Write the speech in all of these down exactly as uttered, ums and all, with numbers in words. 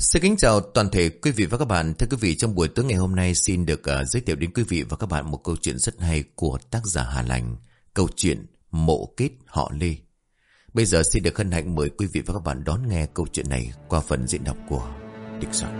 Xin kính chào toàn thể quý vị và các bạn. Thưa quý vị, trong buổi tối ngày hôm nay xin được uh, giới thiệu đến quý vị và các bạn một câu chuyện rất hay của tác giả Hà Lành. Câu chuyện Mộ Kết Họ Lê. Bây giờ xin được hân hạnh mời quý vị và các bạn đón nghe câu chuyện này qua phần diễn đọc của Địch Soạn.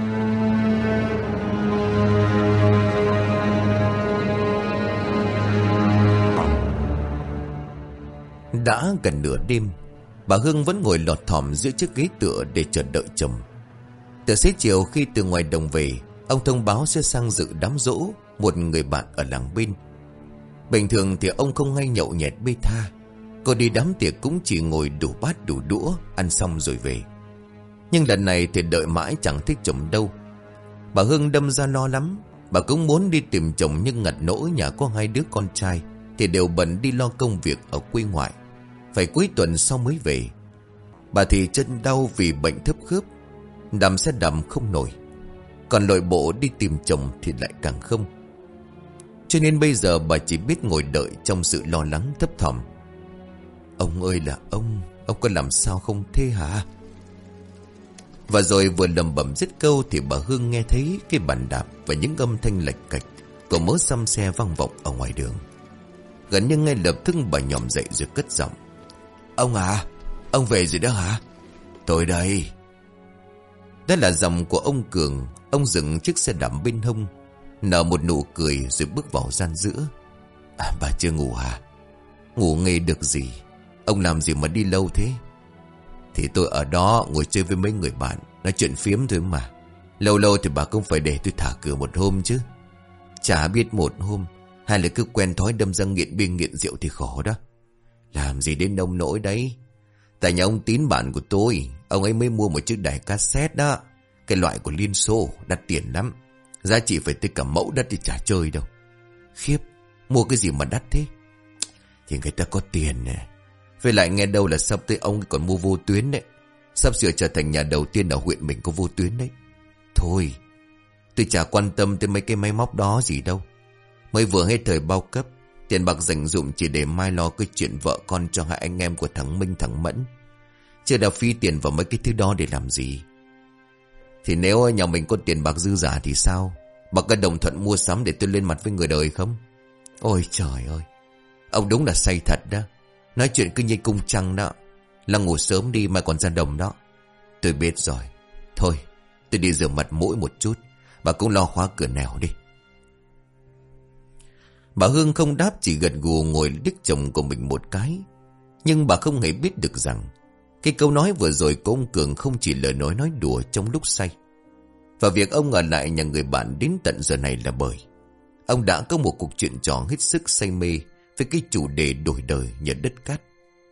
Đã gần nửa đêm, bà Hương vẫn ngồi lọt thỏm giữa chiếc ghế tựa để chờ đợi chồng. Từ xế chiều khi từ ngoài đồng về, ông thông báo sẽ sang dự đám giỗ một người bạn ở làng bên. Bình thường thì ông không hay nhậu nhẹt bê tha. Cô đi đám tiệc cũng chỉ ngồi đủ bát đủ đũa, ăn xong rồi về. Nhưng lần này thì đợi mãi chẳng thích chồng đâu. Bà Hương đâm ra lo lắm. Bà cũng muốn đi tìm chồng, nhưng ngặt nỗi nhà có hai đứa con trai thì đều bận đi lo công việc ở quê ngoại, phải cuối tuần sau mới về. Bà thì chân đau vì bệnh thấp khớp, đầm xe đầm không nổi, còn lội bộ đi tìm chồng thì lại càng không. Cho nên bây giờ bà chỉ biết ngồi đợi trong sự lo lắng thấp thỏm. Ông ơi là ông, ông có làm sao không thế hả? Và rồi vừa lầm bẩm dứt câu thì bà Hương nghe thấy cái bàn đạp và những âm thanh lạch cạch của mớ xăm xe vang vọng ở ngoài đường. Gần như ngay lập tức bà nhòm dậy rồi cất giọng. Ông à, ông về rồi đó hả? Tôi đây. Đó là giọng của ông Cường. Ông dừng chiếc xe đạp bên hông, nở một nụ cười rồi bước vào gian giữa. À, bà chưa ngủ hả? Ngủ nghe được gì? Ông làm gì mà đi lâu thế? Thì tôi ở đó ngồi chơi với mấy người bạn, nói chuyện phiếm thôi mà. Lâu lâu thì bà cũng phải để tôi thả cửa một hôm chứ. Chả biết một hôm, hay là cứ quen thói đâm ra nghiện bia nghiện rượu thì khổ đó. Làm gì đến nông nỗi đấy. Tại nhà ông Tín bạn của tôi, ông ấy mới mua một chiếc đài cassette đó. Cái loại của Liên Xô, đắt tiền lắm. Giá trị phải tới cả mẫu đất thì chả chơi đâu. Khiếp, mua cái gì mà đắt thế? Thì người ta có tiền nè. Với lại nghe đâu là sắp tới ông còn mua vô tuyến đấy. Sắp sửa trở thành nhà đầu tiên ở huyện mình có vô tuyến đấy. Thôi, tôi chả quan tâm tới mấy cái máy móc đó gì đâu. Mới vừa hết thời bao cấp, tiền bạc dành dụm chỉ để mai lo cái chuyện vợ con cho hai anh em của thằng Minh thằng Mẫn. Chưa đã phi tiền vào mấy cái thứ đó để làm gì. Thì nếu nhà mình có tiền bạc dư giả thì sao? Bà có đồng thuận mua sắm để tôi lên mặt với người đời không? Ôi trời ơi, ông đúng là say thật đó. Nói chuyện cứ như cung trăng đó. Là ngủ sớm đi mà còn ra đồng đó. Tôi biết rồi. Thôi, tôi đi rửa mặt mũi một chút. Bà cũng lo khóa cửa nẻo đi. Bà Hương không đáp, chỉ gật gù ngồi liếc chồng của mình một cái. Nhưng bà không hề biết được rằng cái câu nói vừa rồi của ông Cường không chỉ lời nói nói đùa trong lúc say. Và việc ông ở lại nhà người bạn đến tận giờ này là bởi ông đã có một cuộc chuyện trò hết sức say mê với cái chủ đề đổi đời nhờ đất cát.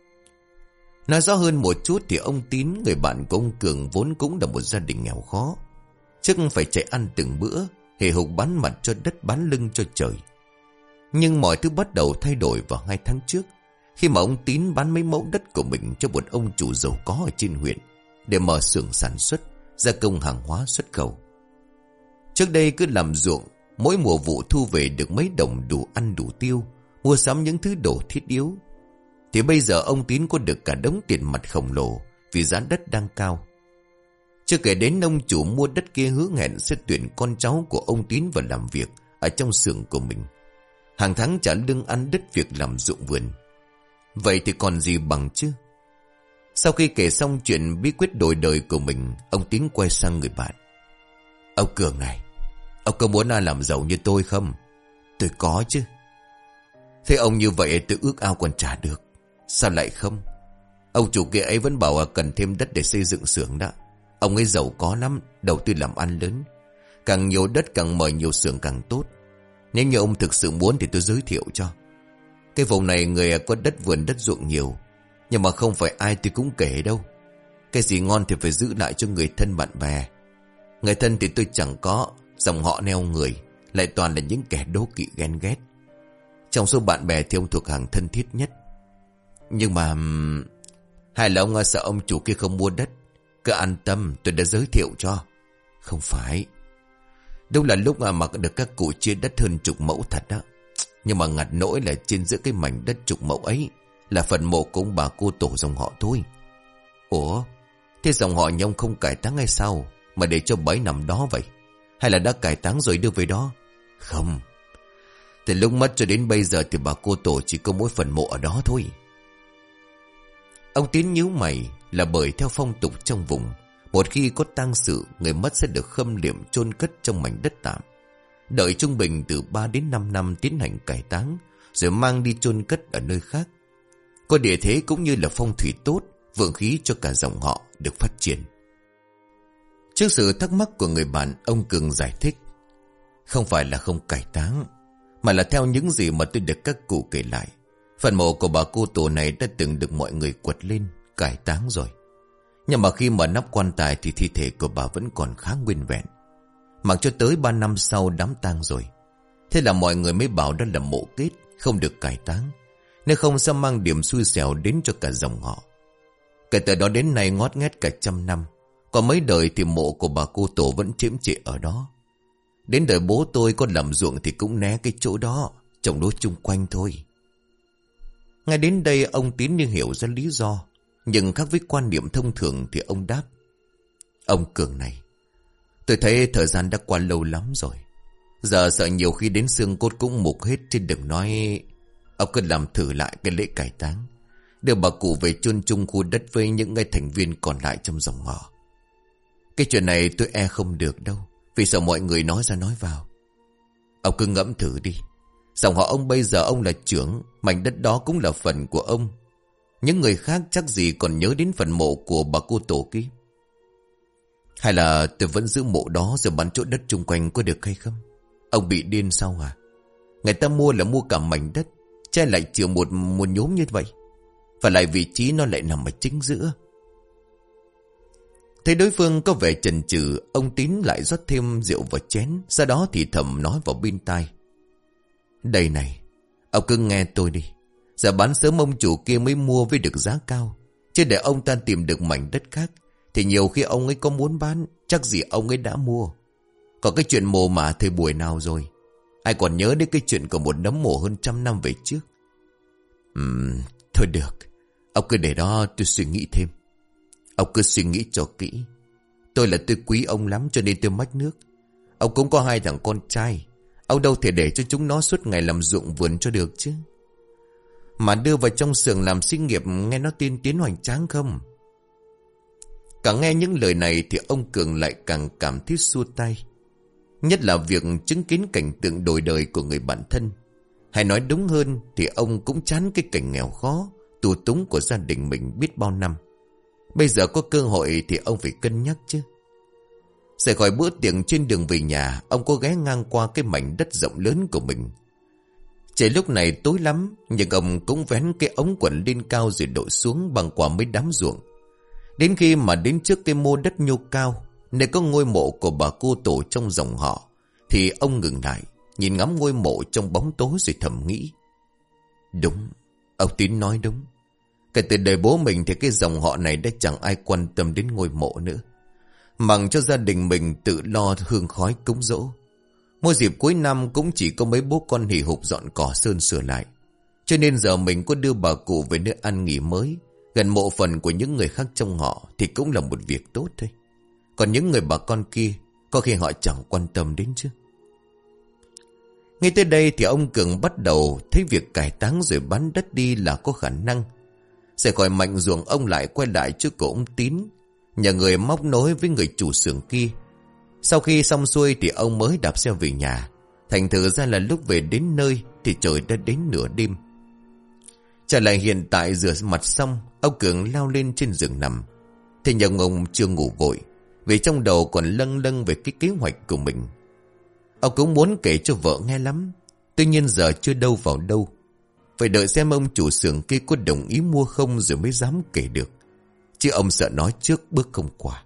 Nói rõ hơn một chút thì ông Tín, người bạn của ông Cường, vốn cũng là một gia đình nghèo khó, chắc phải chạy ăn từng bữa, hề hục bán mặt cho đất bán lưng cho trời. Nhưng mọi thứ bắt đầu thay đổi vào hai tháng trước, khi mà ông Tín bán mấy mẫu đất của mình cho một ông chủ giàu có ở trên huyện để mở xưởng sản xuất, gia công hàng hóa xuất khẩu. Trước đây cứ làm ruộng, mỗi mùa vụ thu về được mấy đồng đủ ăn đủ tiêu, mua sắm những thứ đồ thiết yếu. Thì bây giờ ông Tín có được cả đống tiền mặt khổng lồ vì giá đất đang cao. Chưa kể đến ông chủ mua đất kia hứa hẹn sẽ tuyển con cháu của ông Tín vào làm việc ở trong xưởng của mình, hàng tháng trả lương ăn đất việc làm ruộng vườn. Vậy thì còn gì bằng chứ? Sau khi kể xong chuyện bí quyết đổi đời của mình, ông Tín quay sang người bạn. Ông Cường này, ông có muốn ai làm giàu như tôi không? Tôi có chứ. Thế ông như vậy tôi ước ao còn trả được. Sao lại không? Ông chủ kia ấy vẫn bảo cần thêm đất để xây dựng xưởng đó. Ông ấy giàu có lắm, đầu tư làm ăn lớn. Càng nhiều đất càng mở nhiều xưởng càng tốt. Nếu như ông thực sự muốn thì tôi giới thiệu cho. Cái vùng này người có đất vườn đất ruộng nhiều, nhưng mà không phải ai tôi cũng kể đâu. Cái gì ngon thì phải giữ lại cho người thân bạn bè. Người thân thì tôi chẳng có, dòng họ neo người lại toàn là những kẻ đố kỵ ghen ghét. Trong số bạn bè thì ông thuộc hàng thân thiết nhất. Nhưng mà hay là ông sợ ông chủ kia không mua đất? Cứ an tâm, tôi đã giới thiệu cho. Không phải. Đâu là lúc mà được các cụ chia đất hơn chục mẫu thật đó. Nhưng mà ngặt nỗi là trên giữa cái mảnh đất chục mẫu ấy là phần mộ của ông bà cô tổ dòng họ thôi. Ủa, thế dòng họ nhà ông không cải táng hay sao mà để cho bà ấy nằm đó vậy? Hay là đã cải táng rồi đưa về đó? Không. Từ lúc mất cho đến bây giờ thì bà cô tổ chỉ có mỗi phần mộ ở đó thôi. Ông Tín nhíu mày, là bởi theo phong tục trong vùng, một khi có tang sự, người mất sẽ được khâm liệm chôn cất trong mảnh đất tạm, đợi trung bình từ ba đến năm năm tiến hành cải táng, rồi mang đi chôn cất ở nơi khác. Có địa thế cũng như là phong thủy tốt, vượng khí cho cả dòng họ được phát triển. Trước sự thắc mắc của người bạn, ông Cường giải thích: không phải là không cải táng, mà là theo những gì mà tôi được các cụ kể lại, phần mộ của bà cô tổ này đã từng được mọi người quật lên, cải táng rồi. Nhưng mà khi mở nắp quan tài thì thi thể của bà vẫn còn khá nguyên vẹn, mặc cho tới ba năm sau đám tang rồi. Thế là mọi người mới bảo đó là mộ kết, không được cải táng, nếu không sẽ mang điểm xui xẻo đến cho cả dòng họ. Kể từ đó đến nay ngót nghét cả trăm năm, có mấy đời thì mộ của bà cô tổ vẫn chiếm trệ ở đó. Đến đời bố tôi có làm ruộng thì cũng né cái chỗ đó, trồng lúa chung quanh thôi. Ngay đến đây ông Tín như hiểu ra lý do, nhưng khác với quan niệm thông thường thì ông đáp: ông Cường này, tôi thấy thời gian đã qua lâu lắm rồi. Giờ sợ nhiều khi đến xương cốt cũng mục hết, chứ đừng nói. Ông cứ làm thử lại cái lễ cải táng, đưa bà cụ về chôn chung khu đất với những người thành viên còn lại trong dòng họ. Cái chuyện này tôi e không được đâu, vì sợ mọi người nói ra nói vào. Ông cứ ngẫm thử đi. Dòng họ ông bây giờ ông là trưởng, mảnh đất đó cũng là phần của ông. Những người khác chắc gì còn nhớ đến phần mộ của bà cô tổ kia. Hay là tôi vẫn giữ mộ đó rồi bán chỗ đất chung quanh có được hay không? Ông bị điên sao à? Người ta mua là mua cả mảnh đất, che lại chừa một một nhốm như vậy, và lại vị trí nó lại nằm ở chính giữa. Thấy đối phương có vẻ chần chừ, ông Tín lại rót thêm rượu vào chén, sau đó thì thầm nói vào bên tai: đây này, ông cứ nghe tôi đi. Giờ bán sớm ông chủ kia mới mua với được giá cao, chứ để ông ta tìm được mảnh đất khác thì nhiều khi ông ấy có muốn bán, chắc gì ông ấy đã mua. Còn cái chuyện mồ mả thời buổi nào rồi? Ai còn nhớ đến cái chuyện của một nấm mồ hơn trăm năm về trước? Ừm, thôi được, ông cứ để đó tôi suy nghĩ thêm. Ông cứ suy nghĩ cho kỹ. Tôi là tôi quý ông lắm cho nên tôi mách nước. Ông cũng có hai thằng con trai, ông đâu thể để cho chúng nó suốt ngày làm ruộng vườn cho được chứ. Mà đưa vào trong xưởng làm sinh nghiệp nghe nó tiên tiến hoành tráng không? Càng nghe những lời này thì ông Cường lại càng cảm thấy xua tay. Nhất là việc chứng kiến cảnh tượng đổi đời của người bạn thân. Hay nói đúng hơn thì ông cũng chán cái cảnh nghèo khó, tù túng của gia đình mình biết bao năm. Bây giờ có cơ hội thì ông phải cân nhắc chứ. Rời khỏi bữa tiệc, trên đường về nhà, ông có ghé ngang qua cái mảnh đất rộng lớn của mình. Trời lúc này tối lắm, nhưng ông cũng vén cái ống quần lên cao rồi đội xuống bằng qua mấy đám ruộng. Đến khi mà đến trước cái mô đất nhô cao, nơi có ngôi mộ của bà cô tổ trong dòng họ, thì ông ngừng lại, nhìn ngắm ngôi mộ trong bóng tối rồi thầm nghĩ: đúng, ông Tín nói đúng. Kể từ đời bố mình thì cái dòng họ này đã chẳng ai quan tâm đến ngôi mộ nữa, mặc cho gia đình mình tự lo hương khói cúng dỗ. Mỗi dịp cuối năm cũng chỉ có mấy bố con hì hục dọn cỏ sơn sửa lại. Cho nên giờ mình có đưa bà cụ về nơi ăn nghỉ mới, gần mộ phần của những người khác trong họ, thì cũng là một việc tốt thôi. Còn những người bà con kia, có khi họ chẳng quan tâm đến chứ. Ngay tới đây thì ông Cường bắt đầu thấy việc cải táng rồi bán đất đi là có khả năng. Sẽ khỏi mảnh ruộng, ông lại quay lại trước cổ ông Tín, nhờ người móc nối với người chủ xưởng kia. Sau khi xong xuôi thì ông mới đạp xe về nhà. Thành thử ra là lúc về đến nơi thì trời đã đến nửa đêm. Trở lại hiện tại, rửa mặt xong, ông Cường lao lên trên giường nằm. Thế nhưng ông chưa ngủ vội, vì trong đầu còn lâng lâng về cái kế hoạch của mình. Ông cũng muốn kể cho vợ nghe lắm, tuy nhiên giờ chưa đâu vào đâu. Phải đợi xem ông chủ xưởng kia có đồng ý mua không rồi mới dám kể được, chứ ông sợ nói trước bước không qua.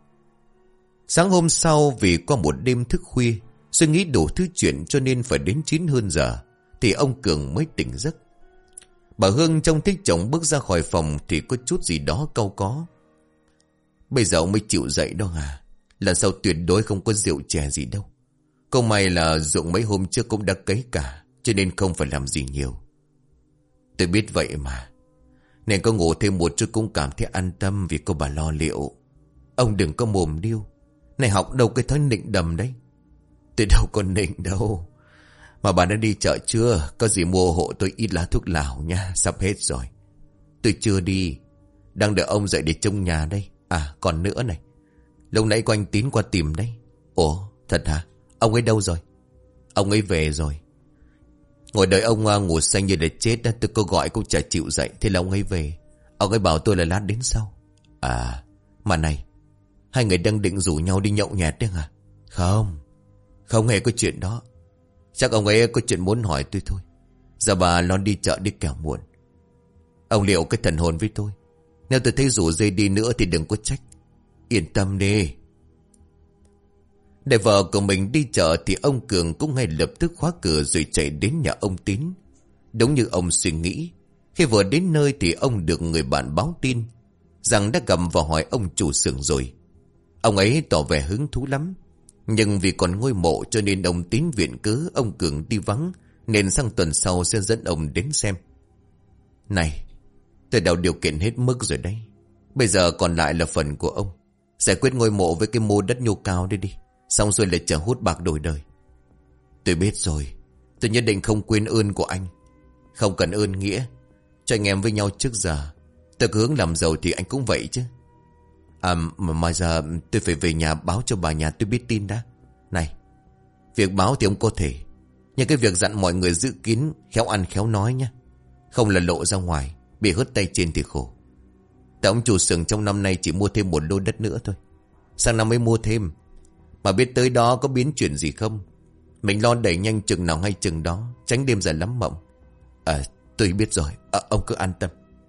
Sáng hôm sau, vì qua một đêm thức khuya, suy nghĩ đủ thứ chuyện cho nên phải đến chín hơn giờ thì ông Cường mới tỉnh giấc. Bà Hương trông thấy chồng bước ra khỏi phòng thì có chút gì đó cau có. Bây giờ ông mới chịu dậy đó à? Lần sau tuyệt đối không có rượu chè gì đâu. Câu may là ruộng mấy hôm trước cũng đã cấy cả, cho nên không phải làm gì nhiều. Tôi biết vậy mà, nên có ngủ thêm một chút cũng cảm thấy an tâm vì có bà lo liệu. Ông đừng có mồm điêu. Này học đâu cái thói nịnh đầm đấy. Tôi đâu có nịnh đâu. Mà bà đã đi chợ chưa? Có gì mua hộ tôi ít lá thuốc lào nha. Sắp hết rồi. Tôi chưa đi. Đang đợi ông dậy để trông nhà đây. À còn nữa này. Lúc nãy có anh Tín qua tìm đấy. Ủa thật hả? Ông ấy đâu rồi? Ông ấy về rồi. Ngồi đợi ông uh, ngủ say như để chết đó. Tôi có gọi cũng chả chịu dậy. Thế là ông ấy về. Ông ấy bảo tôi là lát đến sau. À mà này, hai người đang định rủ nhau đi nhậu nhẹt đấy hả? Không, không hề có chuyện đó. Chắc ông ấy có chuyện muốn hỏi tôi thôi. Giờ bà lo đi chợ đi kẻo muộn. Ông liệu cái thần hồn với tôi. Nếu tôi thấy rủ dây đi nữa thì đừng có trách. Yên tâm đi. Để vợ của mình đi chợ thì ông Cường cũng ngay lập tức khóa cửa rồi chạy đến nhà ông Tín. Đúng như ông suy nghĩ. Khi vừa đến nơi thì ông được người bạn báo tin rằng đã gặp và hỏi ông chủ xưởng rồi. Ông ấy tỏ vẻ hứng thú lắm. Nhưng vì còn ngôi mộ cho nên ông Tín viện cớ ông Cường đi vắng, nên sang tuần sau sẽ dẫn ông đến xem. Này, tôi đào điều kiện hết mức rồi đấy. Bây giờ còn lại là phần của ông. Giải quyết ngôi mộ với cái mô đất nhô cao đi đi. Xong rồi lại chờ hút bạc đổi đời. Tôi biết rồi. Tôi nhất định không quên ơn của anh. Không cần ơn nghĩa. Cho anh em với nhau trước giờ. Tôi cứ hướng làm giàu thì anh cũng vậy chứ. À mà, mà giờ tôi phải về nhà báo cho bà nhà tôi biết tin đã. Này, việc báo thì ông có thể. Nhưng cái việc dặn mọi người giữ kín, khéo ăn khéo nói nhé. Không là lộ ra ngoài, bị hớt tay trên thì khổ. Tại ông chủ xưởng trong năm nay chỉ mua thêm một lô đất nữa thôi. Sang năm mới mua thêm. Mà biết tới đó có biến chuyển gì không? Mình lo đẩy nhanh chừng nào hay chừng đó, tránh đêm dài lắm mộng. À tôi biết rồi, à, ông cứ an tâm.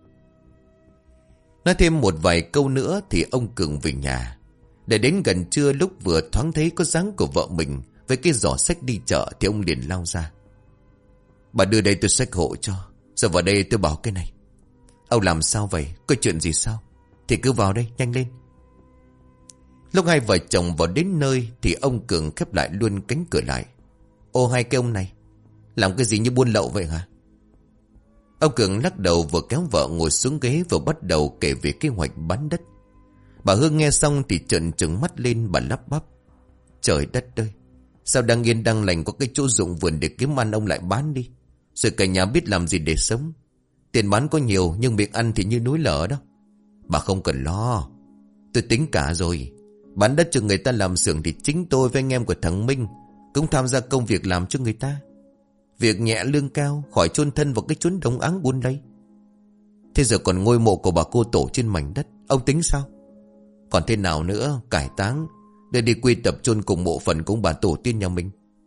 Nói thêm một vài câu nữa thì ông Cường về nhà. Để đến gần trưa lúc vừa thoáng thấy có dáng của vợ mình với cái giỏ xách đi chợ thì ông liền lao ra. Bà đưa đây tôi xách hộ cho. Giờ vào đây tôi bảo cái này. Ông làm sao vậy? Có chuyện gì sao? Thì cứ vào đây, nhanh lên. Lúc hai vợ chồng vào đến nơi thì ông Cường khép lại luôn cánh cửa lại. Ô hai cái ông này, làm cái gì như buôn lậu vậy hả? Ông Cường lắc đầu vừa kéo vợ ngồi xuống ghế vừa bắt đầu kể về kế hoạch bán đất. Bà Hương nghe xong thì trợn trừng mắt lên, bà lắp bắp. Trời đất ơi, sao đang yên đang lành có cái chỗ dụng vườn để kiếm ăn ông lại bán đi. Rồi cả nhà biết làm gì để sống. Tiền bán có nhiều nhưng miệng ăn thì như núi lở đó. Bà không cần lo. Tôi tính cả rồi. Bán đất cho người ta làm xưởng thì chính tôi với anh em của thằng Minh cũng tham gia công việc làm cho người ta. Việc nhẹ lương cao, khỏi chôn thân vào cái chốn đông áng buôn đây. Thế giờ còn ngôi mộ của bà cô tổ trên mảnh đất, ông tính sao? Còn thế nào nữa, cải táng, để đi quy tập chôn cùng mộ phần của bà tổ tiên nhà mình.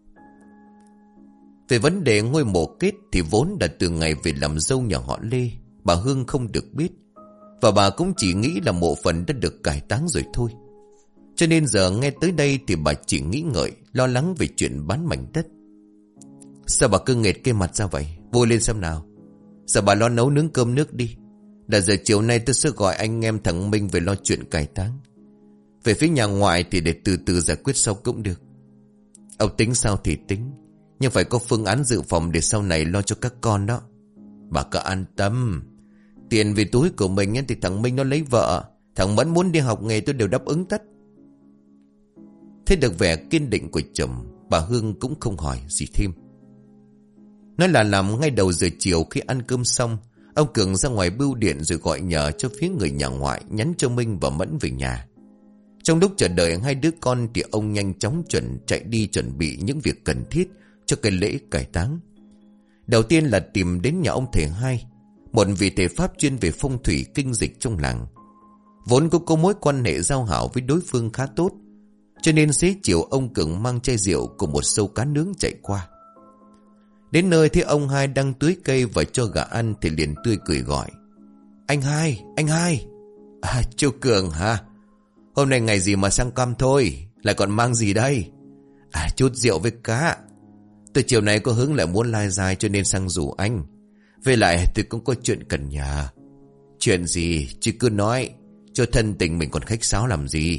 Về vấn đề ngôi mộ kết thì vốn đã từ ngày về làm dâu nhà họ Lê, bà Hương không được biết. Và bà cũng chỉ nghĩ là mộ phần đã được cải táng rồi thôi. Cho nên giờ nghe tới đây thì bà chỉ nghĩ ngợi, lo lắng về chuyện bán mảnh đất. Sao bà cứ nghệt cái mặt ra vậy? Vui lên xem nào. Giờ bà lo nấu nướng cơm nước đi. Đã giờ chiều nay tôi sẽ gọi anh em thằng Minh về lo chuyện cải táng. Về phía nhà ngoại thì để từ từ giải quyết sau cũng được. Ông tính sao thì tính, nhưng phải có phương án dự phòng để sau này lo cho các con đó. Bà cứ an tâm. Tiền về túi của mình thì thằng Minh nó lấy vợ, thằng Mẫn muốn đi học nghề tôi đều đáp ứng tất. Thế được vẻ kiên định của chồng, bà Hương cũng không hỏi gì thêm. Nói là làm ngay đầu giờ chiều khi ăn cơm xong, ông Cường ra ngoài bưu điện rồi gọi nhờ cho phía người nhà ngoại nhắn cho Minh và Mẫn về nhà. Trong lúc chờ đợi hai đứa con thì ông nhanh chóng chuẩn chạy đi chuẩn bị những việc cần thiết cho cái lễ cải táng. Đầu tiên là tìm đến nhà ông thầy hai, một vị thầy pháp chuyên về phong thủy kinh dịch trong làng. Vốn cũng có mối quan hệ giao hảo với đối phương khá tốt, cho nên xế chiều ông Cường mang chai rượu cùng một sâu cá nướng chạy qua. Đến nơi thấy ông hai đang tưới cây và cho gà ăn thì liền tươi cười gọi. Anh hai, anh hai. À, chú Cường hả? Hôm nay ngày gì mà sang cam thôi, lại còn mang gì đây? À, chút rượu với cá. Từ chiều nay có hứng lại muốn lai dài cho nên sang rủ anh. Với lại tôi cũng có chuyện cần nhờ. Chuyện gì, chứ cứ nói, cho thân tình mình còn khách sáo làm gì.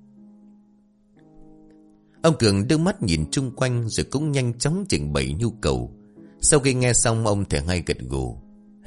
Ông Cường đưa mắt nhìn chung quanh rồi cũng nhanh chóng trình bày nhu cầu. Sau khi nghe xong ông thầy ngay gật gù.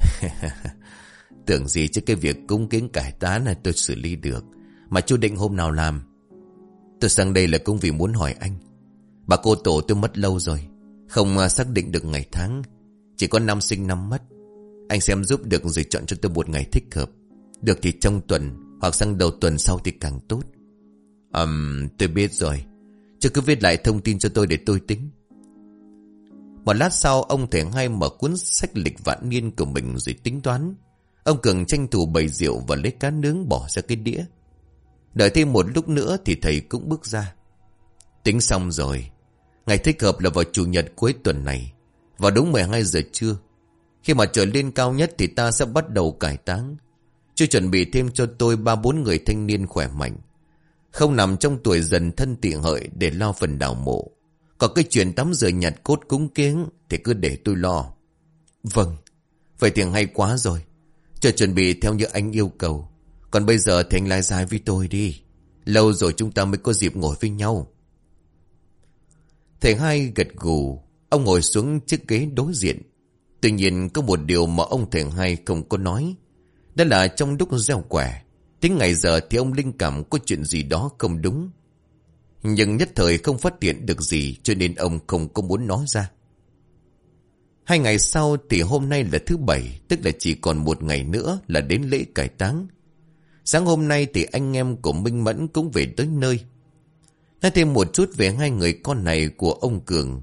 Tưởng gì chứ cái việc cúng kiến cải táng này tôi xử lý được. Mà chú định hôm nào làm? Tôi sang đây là cũng vì muốn hỏi anh. Bà cô tổ tôi mất lâu rồi, không xác định được ngày tháng, chỉ có năm sinh năm mất. Anh xem giúp được rồi chọn cho tôi một ngày thích hợp. Được thì trong tuần, hoặc sang đầu tuần sau thì càng tốt. Ừm, um, tôi biết rồi. Chứ cứ viết lại thông tin cho tôi để tôi tính. Một lát sau, ông thầy Hai mở cuốn sách lịch vạn niên của mình rồi tính toán. Ông Cường tranh thủ bày rượu và lấy cá nướng bỏ ra cái đĩa. Đợi thêm một lúc nữa thì thầy cũng bước ra. Tính xong rồi. Ngày thích hợp là vào chủ nhật cuối tuần này, vào đúng mười hai giờ trưa. Khi mà trời lên cao nhất thì ta sẽ bắt đầu cải táng. Chưa chuẩn bị thêm cho tôi ba bốn người thanh niên khỏe mạnh, không nằm trong tuổi dần thân tị hợi để lo phần đào mộ. Còn cái chuyện tắm rửa nhặt cốt cúng kiếng thì cứ để tôi lo. Vâng, vậy thì hay quá rồi. Chờ chuẩn bị theo như anh yêu cầu. Còn bây giờ thì anh lái dài với tôi đi. Lâu rồi chúng ta mới có dịp ngồi với nhau. Thầy Hai gật gù. Ông ngồi xuống chiếc ghế đối diện. Tuy nhiên có một điều mà ông thầy Hai không có nói. Đó là trong lúc gieo quẻ, tính ngày giờ thì ông linh cảm có chuyện gì đó không đúng. Nhưng nhất thời không phát hiện được gì, cho nên ông không có muốn nói ra. Hai ngày sau thì hôm nay là thứ bảy, tức là chỉ còn một ngày nữa là đến lễ cải táng. Sáng hôm nay thì anh em của Minh Mẫn cũng về tới nơi. Nói thêm một chút về hai người con này của ông Cường.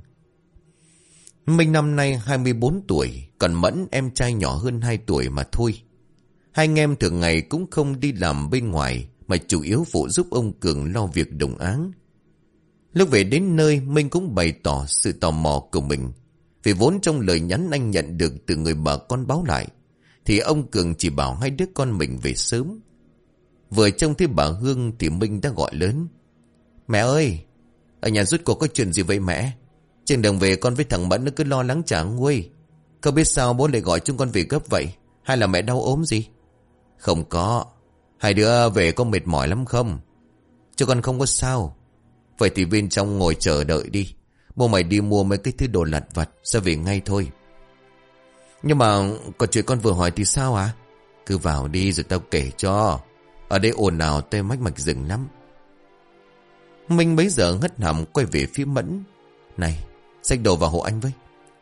Minh năm nay hai mươi bốn tuổi, còn Mẫn em trai nhỏ hơn hai tuổi mà thôi. Hai anh em thường ngày cũng không đi làm bên ngoài, mà chủ yếu phụ giúp ông Cường lo việc đồng áng. Lúc về đến nơi, Minh cũng bày tỏ sự tò mò của mình. Vì vốn trong lời nhắn anh nhận được từ người bà con báo lại, thì ông Cường chỉ bảo hai đứa con mình về sớm. Vừa trông thấy bà Hương thì Minh đã gọi lớn. Mẹ ơi, ở nhà rút cuộc có chuyện gì vậy mẹ? Trên đường về con với thằng Mẫn nó cứ lo lắng chả nguôi. Không biết sao bố lại gọi chúng con về gấp vậy? Hay là mẹ đau ốm gì? Không có. Hai đứa về có mệt mỏi lắm không? Chứ con không có sao. Vậy thì bên trong ngồi chờ đợi đi. Bố mày đi mua mấy cái thứ đồ lặt vặt, sẽ về ngay thôi. Nhưng mà còn chuyện con vừa hỏi thì sao à? Cứ vào đi rồi tao kể cho. Ở đây ồn ào tê mách mạch rừng lắm. Minh bấy giờ hất hàm quay về phía Mẫn. Này, xách đồ vào hộ anh với.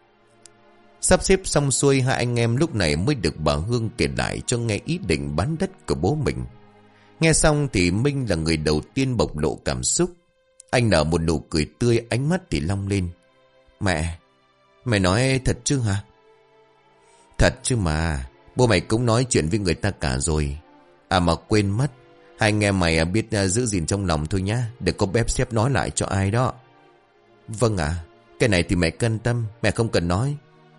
Sắp xếp xong xuôi, hai anh em lúc này mới được bà Hương kể lại cho nghe ý định bán đất của bố mình. Nghe xong thì Minh là người đầu tiên bộc lộ cảm xúc. Anh nở một nụ cười tươi, ánh mắt thì long lên. Mẹ, mày nói thật chứ hả? Thật chứ mà, bố mày cũng nói chuyện với người ta cả rồi. À mà quên mất, hai anh em mày biết giữ gìn trong lòng thôi nhá, đừng có bép xếp nói lại cho ai đó. Vâng ạ, à, cái này thì mẹ cân tâm, mẹ không cần nói.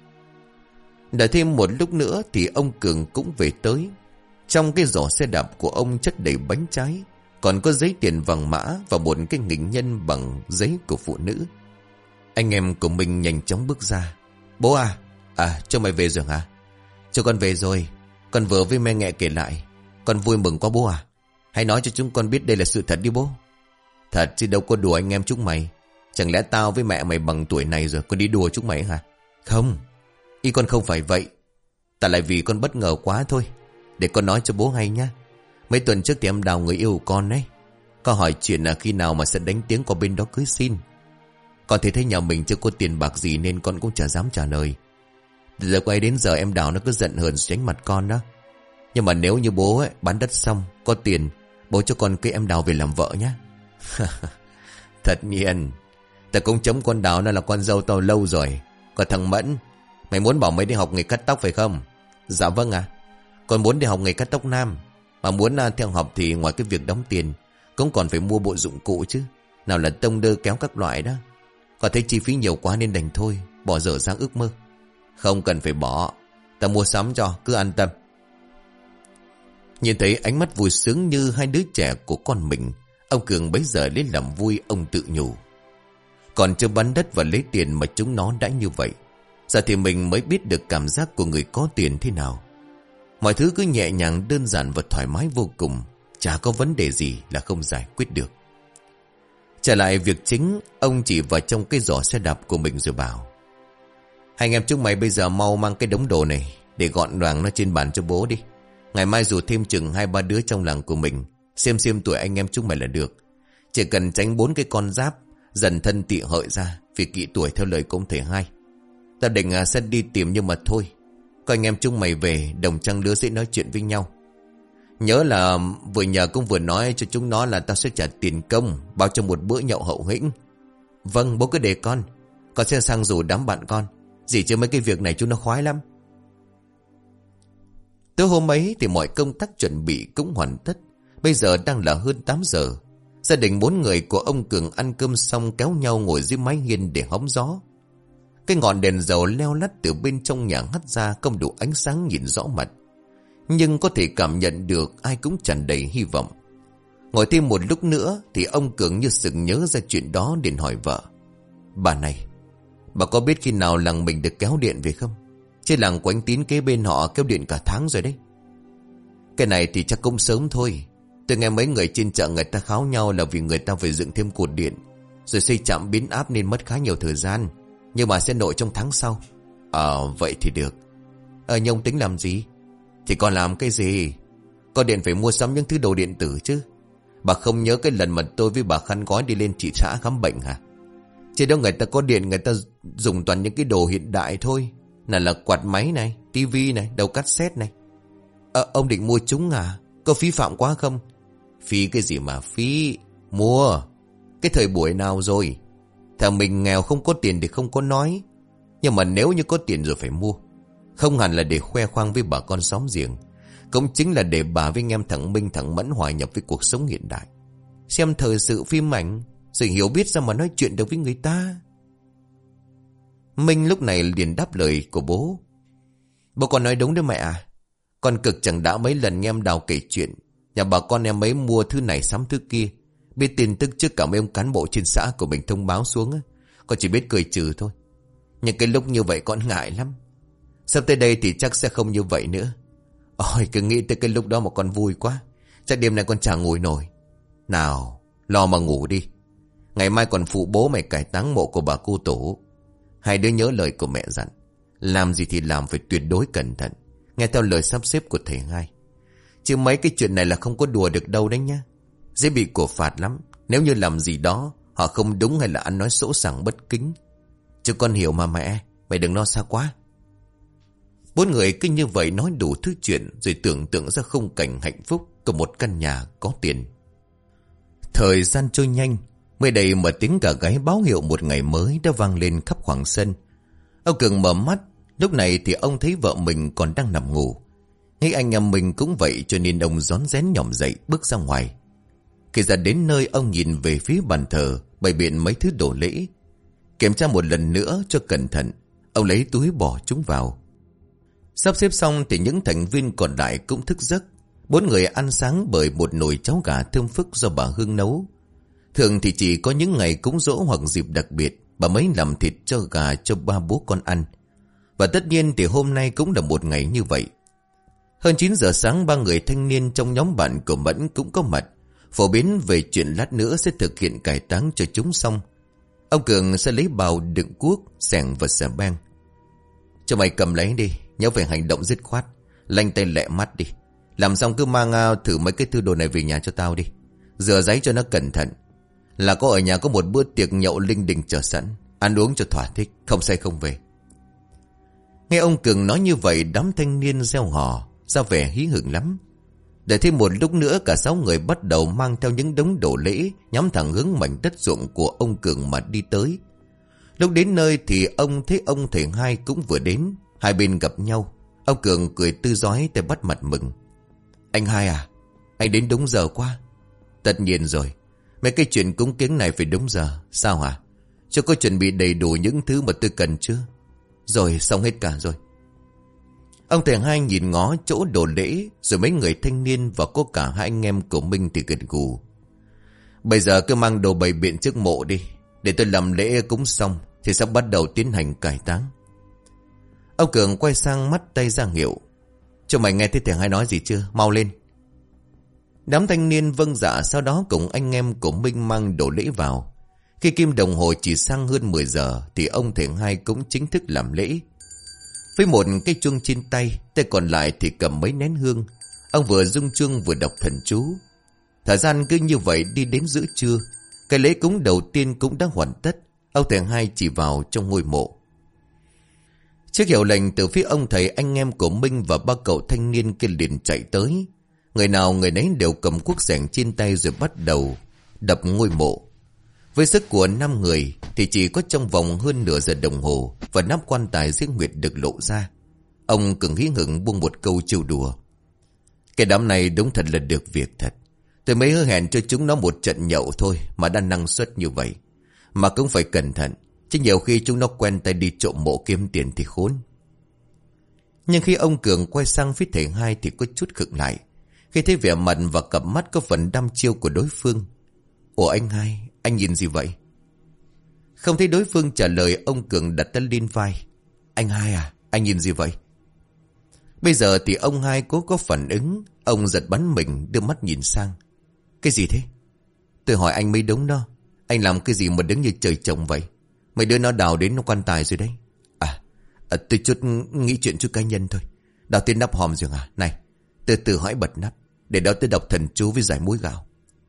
Đợi thêm một lúc nữa thì ông Cường cũng về tới. Trong cái giỏ xe đạp của ông chất đầy bánh trái, còn có giấy tiền vàng mã và một cái nghịch nhân bằng giấy của phụ nữ. Anh em của mình nhanh chóng bước ra. Bố à, à cho mày về rồi hả? Cho con về rồi, con vừa với mẹ Nghệ kể lại. Con vui mừng quá bố à. Hãy nói cho chúng con biết đây là sự thật đi bố. Thật chứ đâu có đùa anh em chúng mày. Chẳng lẽ tao với mẹ mày bằng tuổi này rồi con đi đùa chúng mày hả? Không, ý con không phải vậy. Tại lại vì con bất ngờ quá thôi. Để con nói cho bố hay nhá. Mấy tuần trước thì em đào người yêu của con đấy. Con hỏi chuyện là khi nào mà sẽ đánh tiếng qua bên đó cưới xin. Con thì thấy nhà mình chưa có tiền bạc gì nên con cũng chả dám trả lời. Từ giờ quay đến giờ em đào nó cứ giận hờn tránh mặt con đó. Nhưng mà nếu như bố ấy, bán đất xong có tiền, bố cho con cưới em Đào về làm vợ nhé. Thật nhiên, ta cũng chấm con Đào nó là con dâu tao lâu rồi. Còn thằng Mẫn, mày muốn bảo mấy đi học nghề cắt tóc phải không? Dạ vâng ạ. À. Con muốn đi học nghề cắt tóc nam. Mà muốn uh, theo học thì ngoài cái việc đóng tiền, cũng còn phải mua bộ dụng cụ chứ. Nào là tông đơ kéo các loại đó. Còn thấy chi phí nhiều quá nên đành thôi, bỏ dở sang ước mơ. Không cần phải bỏ, ta mua sắm cho, cứ an tâm. Nhìn thấy ánh mắt vui sướng như hai đứa trẻ của con mình, ông Cường bấy giờ lấy làm vui. Ông tự nhủ, còn chưa bán đất và lấy tiền mà chúng nó đã như vậy, giờ thì mình mới biết được cảm giác của người có tiền thế nào. Mọi thứ cứ nhẹ nhàng, đơn giản và thoải mái vô cùng. Chả có vấn đề gì là không giải quyết được. Trở lại việc chính, ông chỉ vào trong cái giỏ xe đạp của mình rồi bảo, hai anh em chúng mày bây giờ mau mang cái đống đồ này để gọn gàng nó trên bàn cho bố đi. Ngày mai rủ thêm chừng hai ba đứa trong làng của mình, xem xem tuổi anh em chúng mày là được. Chỉ cần tránh bốn cái con giáp dần thân tị hợi ra, vì kỵ tuổi theo lời của ông thầy hai. Ta định à, sẽ đi tìm nhưng mà thôi. Có anh em chúng mày về, đồng trang lứa sẽ nói chuyện với nhau. Nhớ là vừa nhờ cũng vừa nói cho chúng nó là tao sẽ trả tiền công, bao cho một bữa nhậu hậu hĩnh. Vâng, bố cứ để con. Con sẽ sang rủ đám bạn con. Dì chứ mấy cái việc này chúng nó khoái lắm. Tới hôm ấy thì mọi công tác chuẩn bị cũng hoàn tất. Bây giờ đang là hơn tám giờ. Gia đình bốn người của ông Cường ăn cơm xong kéo nhau ngồi dưới mái hiên để hóng gió. Cái ngọn đèn dầu leo lắt từ bên trong nhà hắt ra không đủ ánh sáng nhìn rõ mặt. Nhưng có thể cảm nhận được ai cũng tràn đầy hy vọng. Ngồi thêm một lúc nữa thì ông Cường như sực nhớ ra chuyện đó liền hỏi vợ. Bà này, bà có biết khi nào làng mình được kéo điện về không? Chứ làng của anh Tín kế bên họ kéo điện cả tháng rồi đấy. Cái này thì chắc cũng sớm thôi. Tôi nghe mấy người trên chợ người ta kháo nhau là vì người ta phải dựng thêm cột điện, rồi xây trạm biến áp nên mất khá nhiều thời gian. Nhưng mà sẽ nổi trong tháng sau. Ờ vậy thì được. Ờ nhưng ông tính làm gì? Thì còn làm cái gì? Có điện phải mua sắm những thứ đồ điện tử chứ. Bà không nhớ cái lần mà tôi với bà khăn gói đi lên thị xã khám bệnh hả? Trên đó người ta có điện, người ta dùng toàn những cái đồ hiện đại thôi. Nào là quạt máy này, tivi này, đầu cassette này. Ờ ông định mua chúng à? Có phí phạm quá không? Phí cái gì mà phí? Mua. Cái thời buổi nào rồi? Thằng mình nghèo không có tiền thì không có nói. Nhưng mà nếu như có tiền rồi phải mua. Không hẳn là để khoe khoang với bà con xóm giềng. Cũng chính là để bà với anh em thằng Minh thằng Mẫn hòa nhập với cuộc sống hiện đại. Xem thời sự phim ảnh, rồi hiểu biết ra mà nói chuyện được với người ta. Minh lúc này liền đáp lời của bố. Bố con nói đúng đấy mẹ à. Con cực chẳng đã mấy lần nghe em Đào kể chuyện. Nhà bà con em ấy mua thứ này sắm thứ kia. Biết tin tức trước cả mấy ông cán bộ trên xã của mình thông báo xuống á. Con chỉ biết cười trừ thôi. Nhưng cái lúc như vậy con ngại lắm. Sắp tới đây thì chắc sẽ không như vậy nữa. Ôi cứ nghĩ tới cái lúc đó mà con vui quá. Chắc đêm nay con chả ngồi nổi. Nào lo mà ngủ đi. Ngày mai còn phụ bố mày cải táng mộ của bà cô tổ. Hai đứa nhớ lời của mẹ dặn. Làm gì thì làm phải tuyệt đối cẩn thận. Nghe theo lời sắp xếp của thầy hai. Chứ mấy cái chuyện này là không có đùa được đâu đấy nhá. Dễ bị của phạt lắm. Nếu như làm gì đó họ không đúng hay là ăn nói sỗ sàng bất kính. Chứ con hiểu mà mẹ. Mày đừng lo xa quá. Bốn người cứ như vậy nói đủ thứ chuyện. Rồi tưởng tượng ra khung cảnh hạnh phúc của một căn nhà có tiền. Thời gian trôi nhanh. Mới đây mà tiếng gà gáy báo hiệu một ngày mới đã vang lên khắp khoảng sân. Ông Cường mở mắt. Lúc này thì ông thấy vợ mình còn đang nằm ngủ. Nghĩ anh em mình cũng vậy cho nên ông rón rén nhỏm dậy bước ra ngoài. Khi ra đến nơi ông nhìn về phía bàn thờ bày biện mấy thứ đồ lễ. Kiểm tra một lần nữa cho cẩn thận. Ông lấy túi bỏ chúng vào. Sắp xếp xong thì những thành viên còn lại cũng thức giấc. Bốn người ăn sáng bởi một nồi cháo gà thơm phức do bà Hương nấu. Thường thì chỉ có những ngày cúng giỗ hoặc dịp đặc biệt bà mới làm thịt cho gà cho ba bố con ăn. Và tất nhiên thì hôm nay cũng là một ngày như vậy. Hơn chín giờ sáng ba người thanh niên trong nhóm bạn của Mẫn cũng có mặt. Phổ biến về chuyện lát nữa sẽ thực hiện cải táng cho chúng xong. Ông Cường sẽ lấy bào đựng cuốc, xẻng và xà beng. Cho mày cầm lấy đi. Nhớ phải hành động dứt khoát. Lanh tay lẹ mắt đi. Làm xong cứ mang uh, thử mấy cái thứ đồ này về nhà cho tao đi. Rửa giấy cho nó cẩn thận. Là có ở nhà có một bữa tiệc nhậu linh đình chờ sẵn. Ăn uống cho thỏa thích. Không say không về. Nghe ông Cường nói như vậy đám thanh niên reo hò ra vẻ hí hửng lắm. Để thêm một lúc nữa cả sáu người bắt đầu mang theo những đống đồ lễ nhắm thẳng hướng mảnh đất ruộng của ông Cường mà đi tới. Lúc đến nơi thì ông thấy ông thầy hai cũng vừa đến. Hai bên gặp nhau. Ông Cường cười tươi rói tay bắt mặt mừng. Anh hai à, anh đến đúng giờ quá. Tất nhiên rồi. Mấy cái chuyện cúng kiếng này phải đúng giờ. Sao hả? Cho có chuẩn bị đầy đủ những thứ mà tôi cần chưa? Rồi xong hết cả rồi. Ông thầy hai nhìn ngó chỗ đồ lễ. Rồi mấy người thanh niên và có cả hai anh em của Minh thì gật gù. Bây giờ cứ mang đồ bày biện trước mộ đi. Để tôi làm lễ cúng xong thì sắp bắt đầu tiến hành cải táng. Ông Cường quay sang mắt tay ra hiệu. Cho mày nghe thấy thầy hai nói gì chưa? Mau lên. Đám thanh niên vâng dạ. Sau đó cùng anh em của Minh mang đồ lễ vào. Khi kim đồng hồ chỉ sang hơn mười giờ thì ông thầy hai cũng chính thức làm lễ. Với một cái chuông trên tay, tay còn lại thì cầm mấy nén hương. Ông vừa rung chuông vừa đọc thần chú. Thời gian cứ như vậy đi đến giữa trưa. Cái lễ cúng đầu tiên cũng đã hoàn tất. Ông thầy hai chỉ vào trong ngôi mộ. Trước hiệu lệnh từ phía ông thầy, anh em của Minh và ba cậu thanh niên kia liền chạy tới. Người nào người nấy đều cầm cuốc xẻng trên tay rồi bắt đầu đập ngôi mộ. Với sức của năm người thì chỉ có trong vòng hơn nửa giờ đồng hồ và nắp quan tài giết nguyệt được lộ ra. Ông Cường hí hửng buông một câu trêu đùa. Cái đám này đúng thật là được việc thật. Tôi mới hứa hẹn cho chúng nó một trận nhậu thôi mà đã năng suất như vậy. Mà cũng phải cẩn thận, chứ nhiều khi chúng nó quen tay đi trộm mộ kiếm tiền thì khốn. Nhưng khi ông Cường quay sang phía thầy hai thì có chút khựng lại, khi thấy vẻ mặt và cặp mắt có phần đăm chiêu của đối phương. Ủa anh hai, anh nhìn gì vậy? Không thấy đối phương trả lời, ông Cường đặt tay lên vai. Anh hai à, anh nhìn gì vậy? Bây giờ thì ông hai cố có phản ứng. Ông giật bắn mình, đưa mắt nhìn sang. Cái gì thế? Tôi hỏi anh mới đúng đó. Anh làm cái gì mà đứng như trời trồng vậy? Mấy đứa nó đào đến nó quan tài rồi đấy. À, à tôi chút nghĩ chuyện chút cá nhân thôi. Đào tên nắp hòm rồi à? Này, từ từ hãy bật nắp, để đó tôi đọc thần chú với giải muối gạo.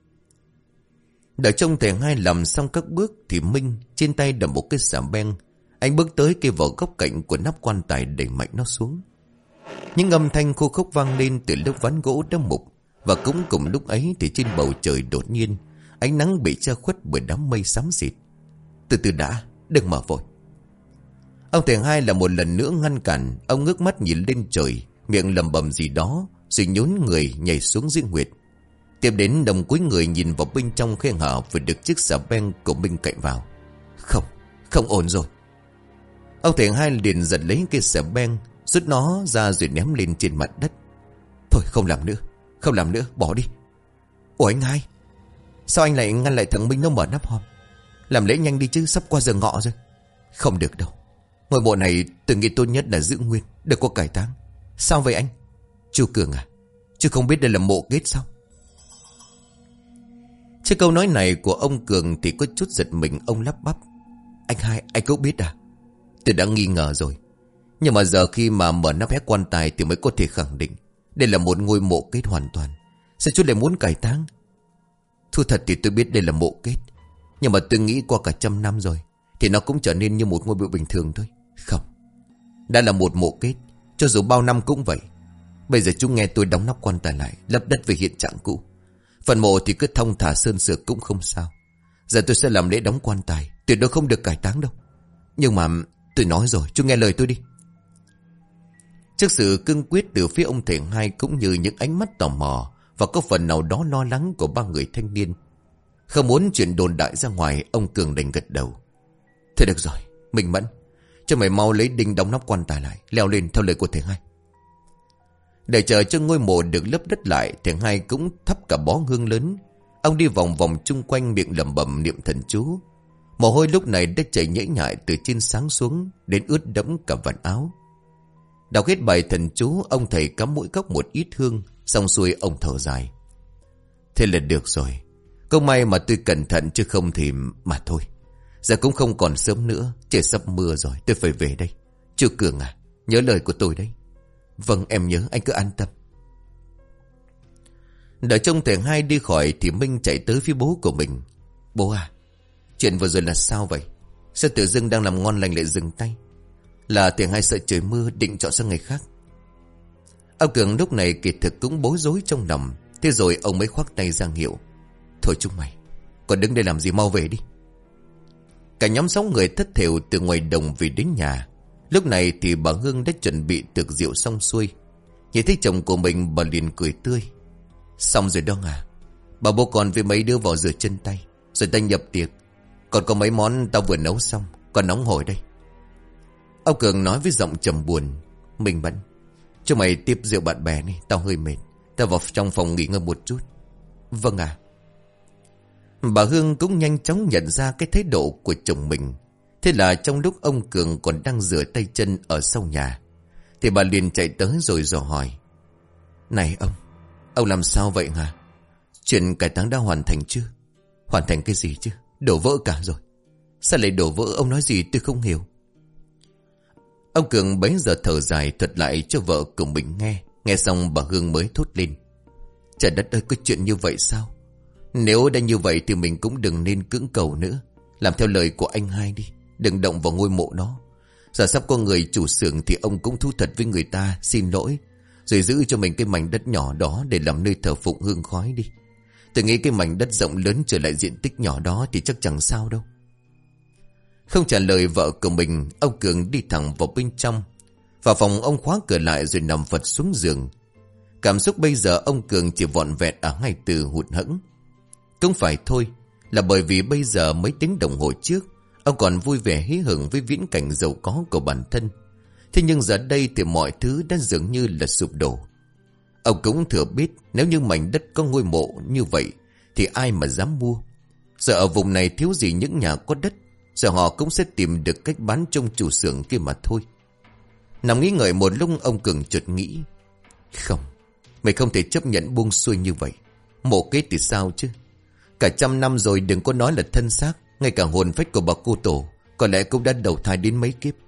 Đợi trông thầy hai làm xong các bước thì Minh trên tay đầm một cái xà beng. Anh bước tới cây vào góc cạnh của nắp quan tài, đẩy mạnh nó xuống. Những âm thanh khô khốc vang lên từ lớp ván gỗ đã mục. Và cũng cùng lúc ấy thì trên bầu trời đột nhiên ánh nắng bị che khuất bởi đám mây xám xịt. Từ từ đã, đừng mở vội. Ông thầy hai là một lần nữa ngăn cản. Ông ngước mắt nhìn lên trời, miệng lẩm bẩm gì đó, rồi nhún người nhảy xuống dưới nguyệt. Tiếp đến đồng cúi người nhìn vào bên trong khe hở vừa được chiếc xà beng của Minh cạnh vào. Không, không ổn rồi. Ông thầy hai liền giật lấy cái xà beng, rút nó ra rồi ném lên trên mặt đất. Thôi không làm nữa, không làm nữa, bỏ đi. Ủa anh hai, sao anh lại ngăn lại thằng Minh nó mở nắp hòm? Làm lễ nhanh đi chứ, sắp qua giờ ngọ rồi. Không được đâu, ngôi mộ này tôi nghĩ tốt nhất là giữ nguyên, đừng có cải táng. Sao vậy anh? Chú Cường à, chú không biết đây là mộ kết sao? Trước câu nói này của ông Cường thì có chút giật mình. Ông lắp bắp. Anh hai, anh cũng biết à? Tôi đã nghi ngờ rồi, nhưng mà giờ khi mà mở nắp hé quan tài thì mới có thể khẳng định đây là một ngôi mộ kết hoàn toàn. Sao chú lại muốn cải táng? Thu thật thì tôi biết đây là mộ kết, nhưng mà tôi nghĩ qua cả trăm năm rồi thì nó cũng trở nên như một ngôi mộ bình thường thôi. Không, đã là một mộ kết, cho dù bao năm cũng vậy. Bây giờ chú nghe tôi đóng nắp quan tài lại, lấp đất về hiện trạng cũ. Phần mộ thì cứ thông thả sơn sửa cũng không sao. Giờ tôi sẽ làm lễ đóng quan tài, tuyệt đối không được cải táng đâu. Nhưng mà tôi nói rồi, chú nghe lời tôi đi. Trước sự cương quyết từ phía ông thầy hai cũng như những ánh mắt tò mò và có phần nào đó lo lắng của ba người thanh niên, không muốn chuyện đồn đại ra ngoài, ông Cường đành gật đầu. Thôi được rồi, Minh Mẫn, cho mày mau lấy đinh đóng nắp quan tài lại, leo lên theo lời của thầy hai. Để chờ cho ngôi mộ được lấp đất lại, thầy hai cũng thắp cả bó hương lớn. Ông đi vòng vòng chung quanh, miệng lẩm bẩm niệm thần chú. Mồ hôi lúc này đã chảy nhễ nhại từ trên sáng xuống, đến ướt đẫm cả vạt áo. Đọc hết bài thần chú, ông thầy cắm mũi cốc một ít hương, xong xuôi ông thở dài. Thế là được rồi, không may mà tôi cẩn thận chứ không thì mà thôi. Giờ cũng không còn sớm nữa, trời sắp mưa rồi, tôi phải về đây. Chú Cường à, nhớ lời của tôi đấy. Vâng em nhớ, anh cứ an tâm. Đợi trông thầy hai đi khỏi thì Minh chạy tới phía bố của mình. Bố à, chuyện vừa rồi là sao vậy? Sao tự dưng đang làm ngon lành lại dừng tay? Là thầy hai sợ trời mưa định chọn sang ngày khác? Ông Cường lúc này kỳ thực cũng bối rối trong lòng. Thế rồi ông mới khoác tay ra hiệu. Thôi chúng mày, còn đứng đây làm gì, mau về đi. Cả nhóm sáu người thất thểu từ ngoài đồng về đến nhà. Lúc này thì bà Hương đã chuẩn bị tiệc rượu xong xuôi. Nhìn thấy chồng của mình, bà liền cười tươi. Xong rồi đó à? Bà bố con với mấy đứa vào rửa chân tay, rồi ta nhập tiệc. Còn có mấy món tao vừa nấu xong, còn nóng hổi đây. Ông Cường nói với giọng trầm buồn. Mình bận, cho mày tiếp rượu bạn bè này, tao hơi mệt. Tao vào trong phòng nghỉ ngơi một chút. Vâng à. Bà Hương cũng nhanh chóng nhận ra cái thái độ của chồng mình. Thế là trong lúc ông Cường còn đang rửa tay chân ở sau nhà, thì bà liền chạy tới rồi dò hỏi. Này ông, ông làm sao vậy hả? Chuyện cải táng đã hoàn thành chưa? Hoàn thành cái gì chứ? Đổ vỡ cả rồi. Sao lại đổ vỡ? Ông nói gì tôi không hiểu. Ông Cường bấy giờ thở dài thuật lại cho vợ của mình nghe. Nghe xong bà Hương mới thốt lên. Trời đất ơi, có chuyện như vậy sao? Nếu đã như vậy thì mình cũng đừng nên cưỡng cầu nữa. Làm theo lời của anh hai đi. Đừng động vào ngôi mộ đó. Giờ sắp có người chủ xưởng thì ông cũng thú thật với người ta xin lỗi, rồi giữ cho mình cái mảnh đất nhỏ đó để làm nơi thờ phụng hương khói đi. Tôi nghĩ cái mảnh đất rộng lớn trở lại diện tích nhỏ đó thì chắc chẳng sao đâu. Không trả lời vợ của mình, ông Cường đi thẳng vào bên trong. Vào phòng ông khóa cửa lại rồi nằm phật xuống giường. Cảm xúc bây giờ ông Cường chỉ vọn vẹn ở hai từ hụt hẫng. Cũng phải thôi, là bởi vì bây giờ mấy tiếng đồng hồ trước ông còn vui vẻ hí hửng với viễn cảnh giàu có của bản thân. Thế nhưng giờ đây thì mọi thứ đã dường như là sụp đổ. Ông cũng thừa biết nếu như mảnh đất có ngôi mộ như vậy thì ai mà dám mua. Giờ ở vùng này thiếu gì những nhà có đất, giờ họ cũng sẽ tìm được cách bán trong chủ xưởng kia mà thôi. Nằm nghĩ ngợi một lúc, ông Cường chợt nghĩ, không, mày không thể chấp nhận buông xuôi như vậy. Mộ kế thì sao chứ? Cả trăm năm rồi, đừng có nói là thân xác, ngay cả hồn phách của bà cô tổ có lẽ cũng đã đầu thai đến mấy kiếp.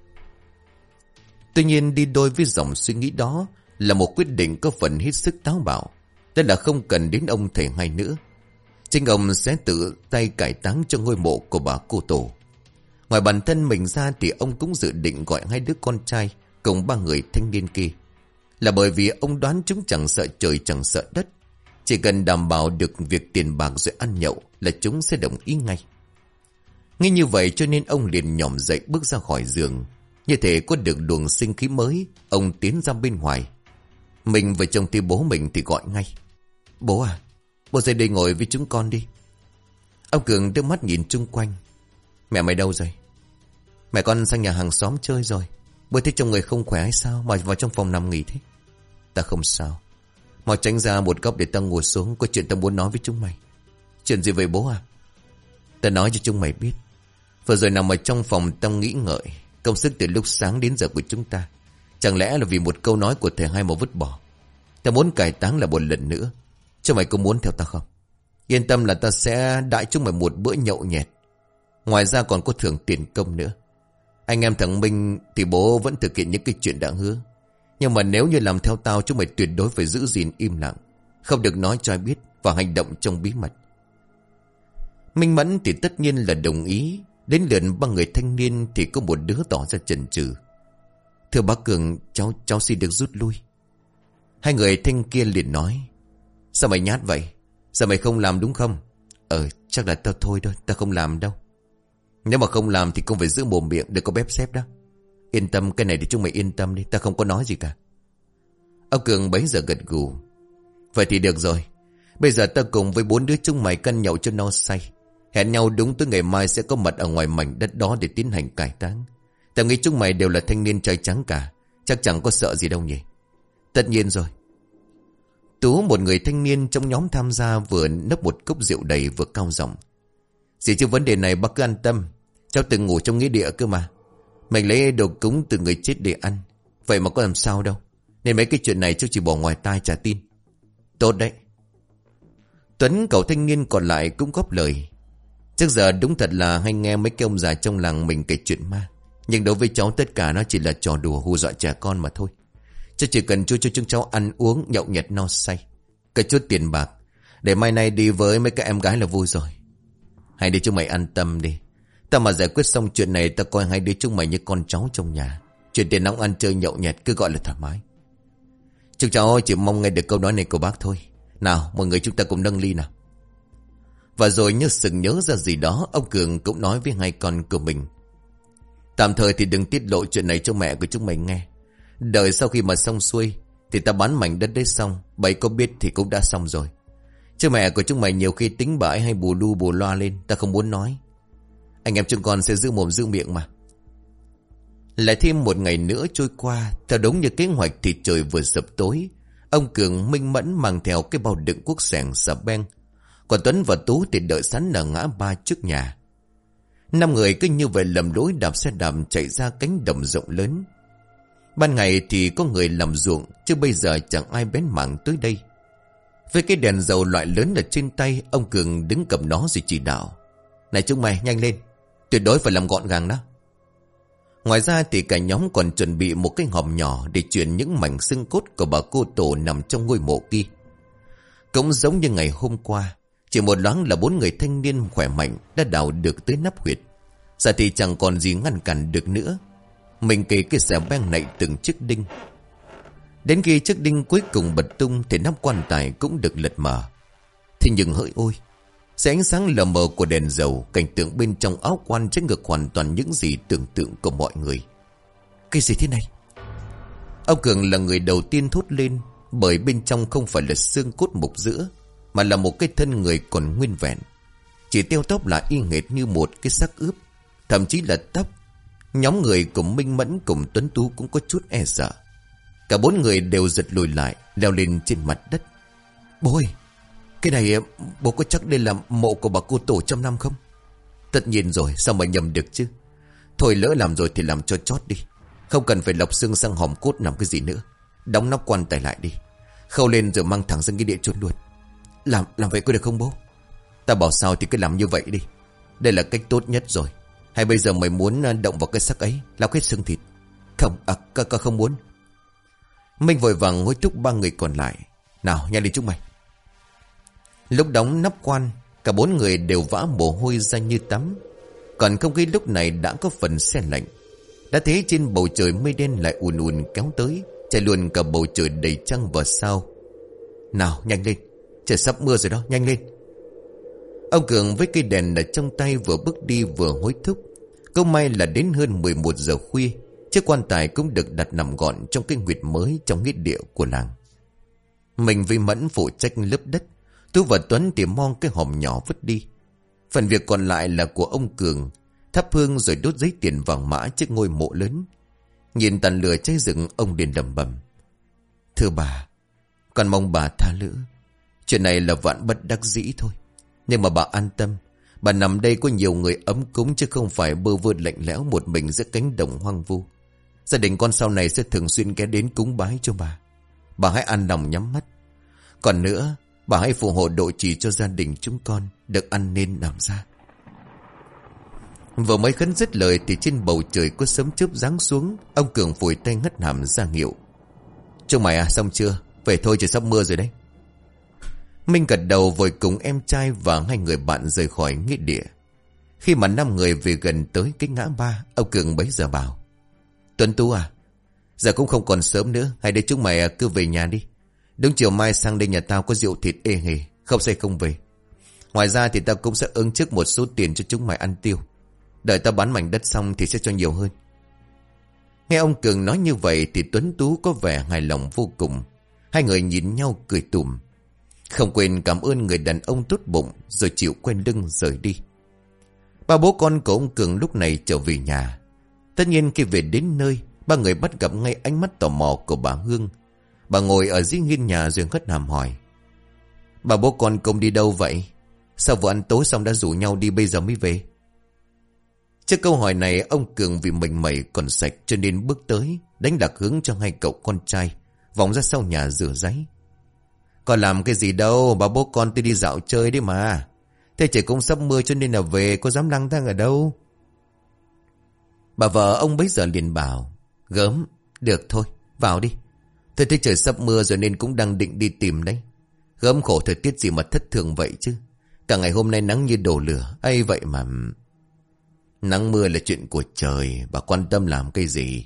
Tuy nhiên đi đôi với dòng suy nghĩ đó là một quyết định có phần hết sức táo bạo. Đó là không cần đến ông thầy hai nữa. Chính ông sẽ tự tay cải táng cho ngôi mộ của bà cô tổ. Ngoài bản thân mình ra thì ông cũng dự định gọi hai đứa con trai cùng ba người thanh niên kia. Là bởi vì ông đoán chúng chẳng sợ trời chẳng sợ đất. Chỉ cần đảm bảo được việc tiền bạc rồi ăn nhậu là chúng sẽ đồng ý ngay. Nghe như vậy cho nên ông liền nhỏm dậy bước ra khỏi giường. Như thể có được luồng sinh khí mới, ông tiến ra bên ngoài. Mình và chồng thì bố mình thì gọi ngay. Bố à, bố ra đây ngồi với chúng con đi. Ông Cường đưa mắt nhìn chung quanh. Mẹ mày đâu rồi? Mẹ con sang nhà hàng xóm chơi rồi. Bố thấy trong người không khỏe hay sao mà vào trong phòng nằm nghỉ thế? Ta không sao. Mau tránh ra một góc để ta ngồi xuống, có chuyện ta muốn nói với chúng mày. Chuyện gì vậy bố à? Ta nói cho chúng mày biết. Vừa rồi nằm ở trong phòng tao nghĩ ngợi công sức từ lúc sáng đến giờ của chúng ta. Chẳng lẽ là vì một câu nói của thầy hai mà vứt bỏ? Ta muốn cải táng là một lần nữa. Chúng mày có muốn theo ta không? Yên tâm là ta sẽ đãi chúng mày một bữa nhậu nhẹt. Ngoài ra còn có thưởng tiền công nữa. Anh em thằng Minh thì bố vẫn thực hiện những cái chuyện đã hứa. Nhưng mà nếu như làm theo tao, chúng mày tuyệt đối phải giữ gìn im lặng, không được nói cho ai biết và hành động trong bí mật. Minh Mẫn thì tất nhiên là đồng ý. Đến lượt ba người thanh niên thì có một đứa tỏ ra chần chừ. Thưa bác Cường, cháu cháu xin được rút lui. Hai người thanh kia liền nói, sao mày nhát vậy? Sao mày không làm đúng không? Ờ chắc là tao thôi thôi, tao không làm đâu. Nếu mà không làm thì cũng phải giữ mồm miệng, đừng có bép xép đó. Yên tâm, cái này thì chúng mày yên tâm đi, ta không có nói gì cả. Ông Cường bấy giờ gật gù. Vậy thì được rồi. Bây giờ ta cùng với bốn đứa chúng mày cân nhậu cho no say. Hẹn nhau đúng tới ngày mai sẽ có mặt ở ngoài mảnh đất đó để tiến hành cải táng. Ta nghĩ chúng mày đều là thanh niên trai trắng cả, chắc chẳng có sợ gì đâu nhỉ. Tất nhiên rồi. Tú, một người thanh niên trong nhóm tham gia, vừa nấp một cốc rượu đầy vừa cao giọng. Gì chứ vấn đề này bác cứ an tâm. Cháu từng ngủ trong nghĩa địa cơ mà. Mình lấy đồ cúng từ người chết để ăn, vậy mà có làm sao đâu. Nên mấy cái chuyện này cháu chỉ bỏ ngoài tai trả tin. Tốt đấy. Tuấn, cậu thanh niên còn lại cũng góp lời. Trước giờ đúng thật là hay nghe mấy cái ông già trong làng mình kể chuyện ma. Nhưng đối với cháu tất cả nó chỉ là trò đùa hù dọa trẻ con mà thôi. Cháu chỉ cần cho cho chúng cháu ăn uống nhậu nhẹt no say, cái chút tiền bạc để mai nay đi với mấy các em gái là vui rồi. Hai đứa chúng mày an tâm đi. Ta mà giải quyết xong chuyện này, ta coi hai đứa chúng mày như con cháu trong nhà. Chuyện tiền nóng ăn chơi nhậu nhẹt cứ gọi là thoải mái. Chúng cháu chỉ mong nghe được câu nói này của bác thôi. Nào mọi người chúng ta cùng nâng ly nào. Và rồi như sực nhớ ra gì đó, ông Cường cũng nói với hai con của mình. Tạm thời thì đừng tiết lộ chuyện này cho mẹ của chúng mày nghe. Đợi sau khi mà xong xuôi thì ta bán mảnh đất đấy xong, bậy có biết thì cũng đã xong rồi. Chứ mẹ của chúng mày nhiều khi tính bãi hay bù lu bù loa lên, ta không muốn nói. Anh em chúng con sẽ giữ mồm giữ miệng mà. Lại thêm một ngày nữa trôi qua. Theo đúng như kế hoạch thì trời vừa sập tối. Ông Cường, Minh Mẫn mang theo cái bao đựng cuốc sẻng xà beng. Còn Tuấn và Tú thì đợi sẵn ở ngã ba trước nhà. Năm người cứ như vậy lầm lối đạp xe đạp chạy ra cánh đồng rộng lớn. Ban ngày thì có người làm ruộng, chứ bây giờ chẳng ai bén mảng tới đây. Với cái đèn dầu loại lớn ở trên tay, ông Cường đứng cầm nó rồi chỉ đạo. Này chúng mày nhanh lên, tuyệt đối phải làm gọn gàng đó. Ngoài ra thì cả nhóm còn chuẩn bị một cái hòm nhỏ để chuyển những mảnh xương cốt của bà cô tổ nằm trong ngôi mộ kia. Cũng giống như ngày hôm qua, Chỉ một loáng là bốn người thanh niên khỏe mạnh đã đào được tới nắp huyệt. Giờ thì chẳng còn gì ngăn cản được nữa. Mình kề cái xẻo beng nạy từng chiếc đinh. Đến khi chiếc đinh cuối cùng bật tung thì nắp quan tài cũng được lật mở. Thế nhưng hỡi ôi, dưới ánh sáng lờ mờ của đèn dầu, cảnh tượng bên trong áo quan trái ngược hoàn toàn những gì tưởng tượng của mọi người. Cái gì thế này? Ông Cường là người đầu tiên thốt lên, bởi bên trong không phải là xương cốt mục giữa, mà là một cái thân người còn nguyên vẹn. Chỉ teo tóp là y hệt như một cái xác ướp, thậm chí là tóc. Nhóm người của Minh Mẫn cùng Tuấn Tú cũng có chút e sợ. Cả bốn người đều giật lùi lại, leo lên trên mặt đất. Bố ơi, cái này bố có chắc đây là mộ của bà cô tổ trăm năm không? Tất nhiên rồi, sao mà nhầm được chứ. Thôi lỡ làm rồi thì làm cho chót đi. Không cần phải lọc xương sang hòm cốt làm cái gì nữa. Đóng nắp quan tài lại đi. Khâu lên rồi mang thẳng sang cái địa chôn luôn. Làm làm vậy có được không bố? Ta bảo sao thì cứ làm như vậy đi. Đây là cách tốt nhất rồi. Hay bây giờ mày muốn động vào cái xác ấy, lao hết xương thịt? Không, à, ca, ca không muốn. Minh vội vàng hối thúc ba người còn lại. Nào, nhanh đi chúng mày. Lúc đóng nắp quan, cả bốn người đều vã mồ hôi ra như tắm. Còn không khí lúc này đã có phần se lạnh. Đã thế trên bầu trời mây đen lại ùn ùn kéo tới, chạy luôn cả bầu trời đầy trăng và sao. Nào, nhanh lên, trời sắp mưa rồi đó, nhanh lên. Ông Cường với cây đèn ở trong tay vừa bước đi vừa hối thúc. Câu may là đến hơn mười một giờ khuya, chiếc quan tài cũng được đặt nằm gọn trong cái huyệt mới trong nghĩa địa của làng. Mình với Mẫn phụ trách lớp đất, Tú và Tuấn tìm mong cái hòm nhỏ vứt đi. Phần việc còn lại là của ông Cường, thắp hương rồi đốt giấy tiền vàng mã trước ngôi mộ lớn. Nhìn tàn lửa cháy rừng, ông liền lẩm bẩm: Thưa bà, con mong bà tha lỗi. Chuyện này là vạn bất đắc dĩ thôi. Nhưng mà bà an tâm, bà nằm đây có nhiều người ấm cúng, chứ không phải bơ vơ lạnh lẽo một mình giữa cánh đồng hoang vu. Gia đình con sau này sẽ thường xuyên ghé đến cúng bái cho bà. Bà hãy an lòng nhắm mắt. Còn nữa, bà hãy phù hộ độ trì cho gia đình chúng con được ăn nên làm ra. Vừa mới khấn dứt lời thì trên bầu trời có sấm chớp giáng xuống. Ông Cường phủi tay ngất hàm ra hiệu: Chúng mày à, xong chưa? Về thôi, trời sắp mưa rồi đấy. Minh gật đầu vội cùng em trai và hai người bạn rời khỏi nghĩa địa. Khi mà năm người về gần tới cái ngã ba, ông Cường bấy giờ bảo: Tuấn Tú à, giờ cũng không còn sớm nữa, hay để chúng mày cứ về nhà đi. Đúng chiều mai sang đây nhà tao có rượu thịt ê hề, không say không về. Ngoài ra thì tao cũng sẽ ứng trước một số tiền cho chúng mày ăn tiêu. Đợi tao bán mảnh đất xong thì sẽ cho nhiều hơn. Nghe ông Cường nói như vậy thì Tuấn Tú có vẻ hài lòng vô cùng. Hai người nhìn nhau cười tủm, không quên cảm ơn người đàn ông tốt bụng, rồi chịu quay lưng rời đi. Ba bố con của ông Cường lúc này trở về nhà. Tất nhiên khi về đến nơi, ba người bắt gặp ngay ánh mắt tò mò của bà Hương. Bà ngồi ở dưới hiên nhà rồi hất hàm hỏi: Bà bố con cùng đi đâu vậy? Sao vừa ăn tối xong đã rủ nhau đi bây giờ mới về? Trước câu hỏi này, ông Cường vì mình mẩy còn sạch cho nên bước tới, đánh lạc hướng cho hai cậu con trai, vòng ra sau nhà rửa ráy. Còn làm cái gì đâu, bà bố con tôi đi dạo chơi đấy mà. Thế trời cũng sắp mưa cho nên là về, có dám lang thang ở đâu. Bà vợ ông bấy giờ liền bảo: Gớm, được thôi, vào đi. Tôi thấy trời sắp mưa rồi nên cũng đang định đi tìm đấy. Gớm khổ thời tiết gì mà thất thường vậy chứ. Cả ngày hôm nay nắng như đổ lửa, ấy vậy mà. Nắng mưa là chuyện của trời, bà quan tâm làm cái gì.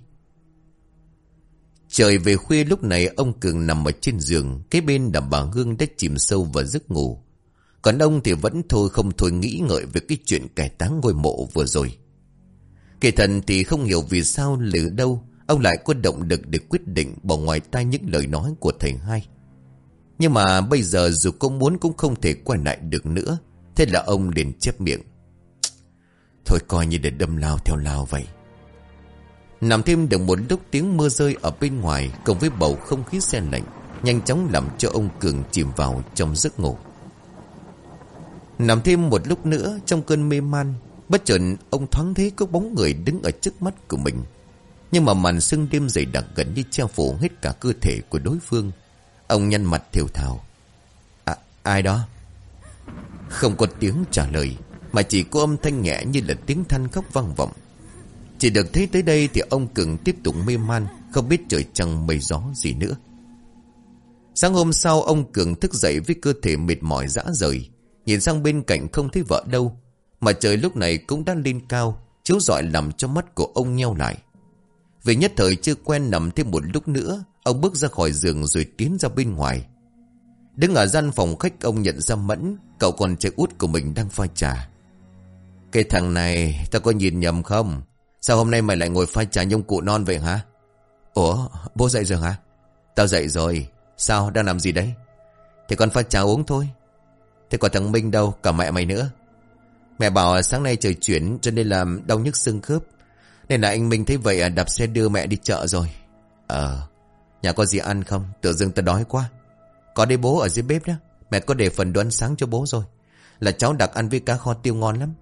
Trời về khuya lúc này ông Cường nằm ở trên giường, kế bên là bà Hương đã chìm sâu vào giấc ngủ. Còn ông thì vẫn thôi không thôi nghĩ ngợi về cái chuyện cải táng ngôi mộ vừa rồi. Kỳ thần thì không hiểu vì sao lử đâu ông lại có động lực để quyết định bỏ ngoài tai những lời nói của thầy hai. Nhưng mà bây giờ dù có muốn cũng không thể quay lại được nữa. Thế là ông liền chép miệng: Thôi coi như để đâm lao theo lao vậy. Nằm thêm được một lúc, tiếng mưa rơi ở bên ngoài cộng với bầu không khí se lạnh nhanh chóng làm cho ông Cường chìm vào trong giấc ngủ. Nằm thêm một lúc nữa trong cơn mê man, bất chợt ông thoáng thấy có bóng người đứng ở trước mắt của mình. Nhưng mà màn sương đêm dày đặc gần như che phủ hết cả cơ thể của đối phương. Ông nhăn mặt thều thào: À, ai đó? Không có tiếng trả lời, mà chỉ có âm thanh nhẹ như là tiếng than khóc vang vọng. Chỉ được thấy tới đây thì ông Cường tiếp tục mê man, không biết trời trăng mây gió gì nữa. Sáng hôm sau ông Cường thức dậy với cơ thể mệt mỏi rã rời. Nhìn sang bên cạnh không thấy vợ đâu. Mà trời lúc này cũng đã lên cao, chiếu rọi làm cho mắt của ông nheo lại. Vì nhất thời chưa quen nằm thêm một lúc nữa, ông bước ra khỏi giường rồi tiến ra bên ngoài. Đứng ở gian phòng khách, ông nhận ra Mẫn, cậu con trai út của mình đang pha trà. Cái thằng này, tao có nhìn nhầm không? Sao hôm nay mày lại ngồi pha trà nhông cụ non vậy hả? Ủa, bố dậy rồi hả? Tao dậy rồi. Sao, đang làm gì đấy? Thì con pha trà uống thôi. Thế còn thằng Minh đâu, cả mẹ mày nữa? Mẹ bảo sáng nay trời chuyển cho nên là đau nhức xương khớp. Nên là anh Minh thấy vậy đạp xe đưa mẹ đi chợ rồi. Ờ, nhà có gì ăn không? Tự dưng tao đói quá. Có đây bố ở dưới bếp đó. Mẹ có để phần đồ ăn sáng cho bố rồi. Là cháu đặc ăn với cá kho tiêu ngon lắm.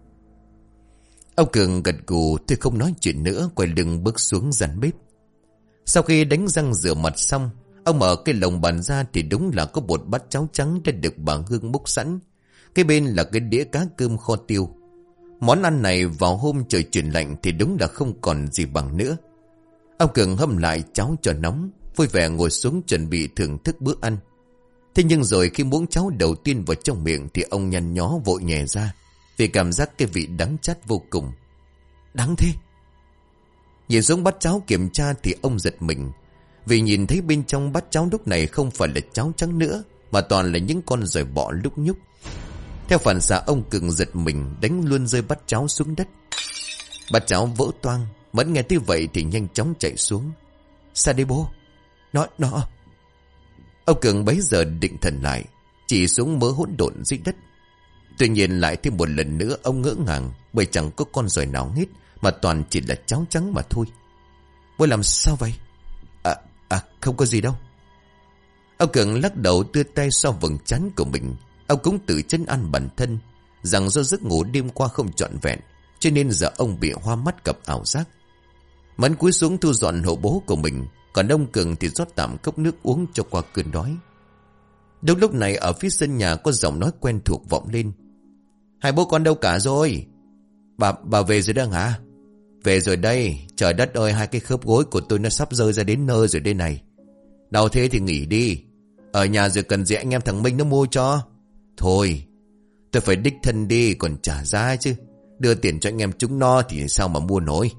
Ông Cường gật gù, tôi không nói chuyện nữa, quay lưng bước xuống gian bếp. Sau khi đánh răng rửa mặt xong, ông mở cái lồng bàn ra thì đúng là có một bát cháo trắng đã được bà Hương múc sẵn. Cái bên là cái đĩa cá cơm kho tiêu. Món ăn này vào hôm trời chuyển lạnh thì đúng là không còn gì bằng nữa. Ông Cường hâm lại cháo cho nóng, vui vẻ ngồi xuống chuẩn bị thưởng thức bữa ăn. Thế nhưng rồi khi muỗng cháo đầu tiên vào trong miệng thì ông nhăn nhó vội nhè ra, vì cảm giác cái vị đắng chát vô cùng. Đắng thế? Nhìn xuống bát cháo kiểm tra thì ông giật mình, vì nhìn thấy bên trong bát cháo lúc này không phải là cháo trắng nữa, mà toàn là những con giòi bọ lúc nhúc. Theo phản xạ ông Cường giật mình đánh luôn rơi bát cháo xuống đất. Bát cháo vỡ toang. Mẫn nghe thấy vậy thì nhanh chóng chạy xuống. Sao đây bố? Nó, nó... Ông Cường bấy giờ định thần lại, chỉ xuống mớ hỗn độn dưới đất. Tuy nhiên lại thêm một lần nữa ông ngỡ ngàng, bởi chẳng có con giòi nào hết, mà toàn chỉ là cháo trắng mà thôi. Bố làm sao vậy? À, à không có gì đâu. Ông Cường lắc đầu đưa tay sau vầng trán của mình. Ông cũng tự chân ăn bản thân rằng do giấc ngủ đêm qua không trọn vẹn, cho nên giờ ông bị hoa mắt gặp ảo giác. Mẫn cúi xuống thu dọn hộ bố của mình, còn ông Cường thì rót tạm cốc nước uống cho qua cơn đói. Đúng lúc này ở phía sân nhà có giọng nói quen thuộc vọng lên. Hai bố con đâu cả rồi? Bà, bà về rồi đó hả? Về rồi đây. Trời đất ơi, hai cái khớp gối của tôi nó sắp rơi ra đến nơi rồi đây này. Đau thế thì nghỉ đi. Ở nhà rồi cần gì anh em thằng Minh nó mua cho. Thôi, tôi phải đích thân đi còn trả giá chứ. Đưa tiền cho anh em chúng nó thì sao mà mua nổi.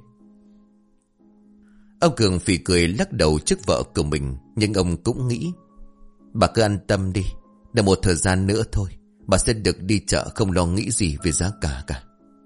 Ông Cường phì cười lắc đầu trước vợ của mình, nhưng ông cũng nghĩ, bà cứ an tâm đi, để một thời gian nữa thôi bà sẽ được đi chợ, không lo nghĩ gì về giá cả cả.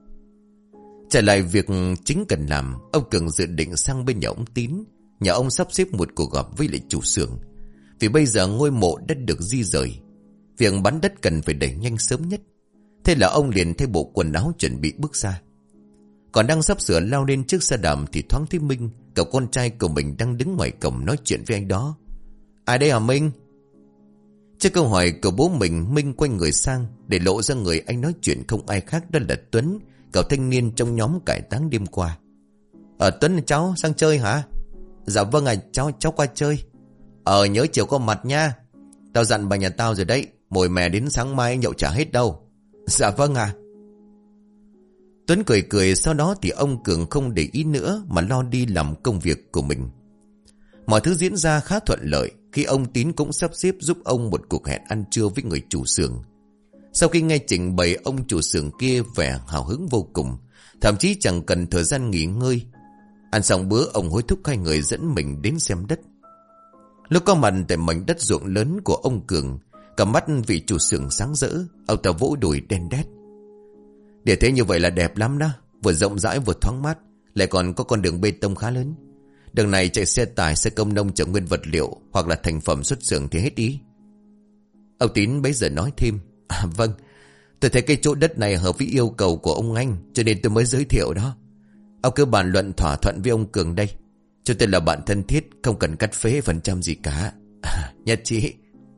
Trở lại việc chính cần làm, ông Cường dự định sang bên nhà ông Tín. Nhà ông sắp xếp một cuộc gặp với lại chủ xưởng, vì bây giờ ngôi mộ đã được di rời, việc bán đất cần phải đẩy nhanh sớm nhất. Thế là ông liền thay bộ quần áo chuẩn bị bước ra. Còn đang sắp sửa lao lên chiếc xe đạp thì thoáng thấy Minh, cậu con trai của mình đang đứng ngoài cổng nói chuyện với anh đó. Ai đây hả Minh? Trước câu hỏi của bố mình, Minh quay người sang để lộ ra người anh nói chuyện không ai khác đó là Tuấn, cậu thanh niên trong nhóm cải táng đêm qua. Ờ Tuấn, cháu sang chơi hả? Dạ vâng ạ, cháu cháu qua chơi. Ờ nhớ chiều có mặt nha. Tao dặn bà nhà tao rồi đấy, mồi mè đến sáng mai nhậu chả hết đâu. Dạ vâng ạ. Tuấn cười cười, sau đó thì ông Cường không để ý nữa mà lo đi làm công việc của mình. Mọi thứ diễn ra khá thuận lợi khi ông Tín cũng sắp xếp giúp ông một cuộc hẹn ăn trưa với người chủ xưởng. Sau khi nghe trình bày, ông chủ xưởng kia vẻ hào hứng vô cùng, thậm chí chẳng cần thời gian nghỉ ngơi. Ăn xong bữa, ông hối thúc hai người dẫn mình đến xem đất. Lúc có mặt tại mảnh đất ruộng lớn của ông Cường, cả mắt vị chủ xưởng sáng rỡ, ông ta vỗ đùi đen đét. Để thế như vậy là đẹp lắm đó, vừa rộng rãi vừa thoáng mát, lại còn có con đường bê tông khá lớn. Đường này chạy xe tải, xe công nông chở nguyên vật liệu hoặc là thành phẩm xuất xưởng thì hết ý. Ông Tín bấy giờ nói thêm, à vâng, tôi thấy cái chỗ đất này hợp với yêu cầu của ông anh, cho nên tôi mới giới thiệu đó. Ông cứ bàn luận thỏa thuận với ông Cường đây. Chúng tôi là bạn thân thiết, không cần cắt phế phần trăm gì cả. À, nhất trí.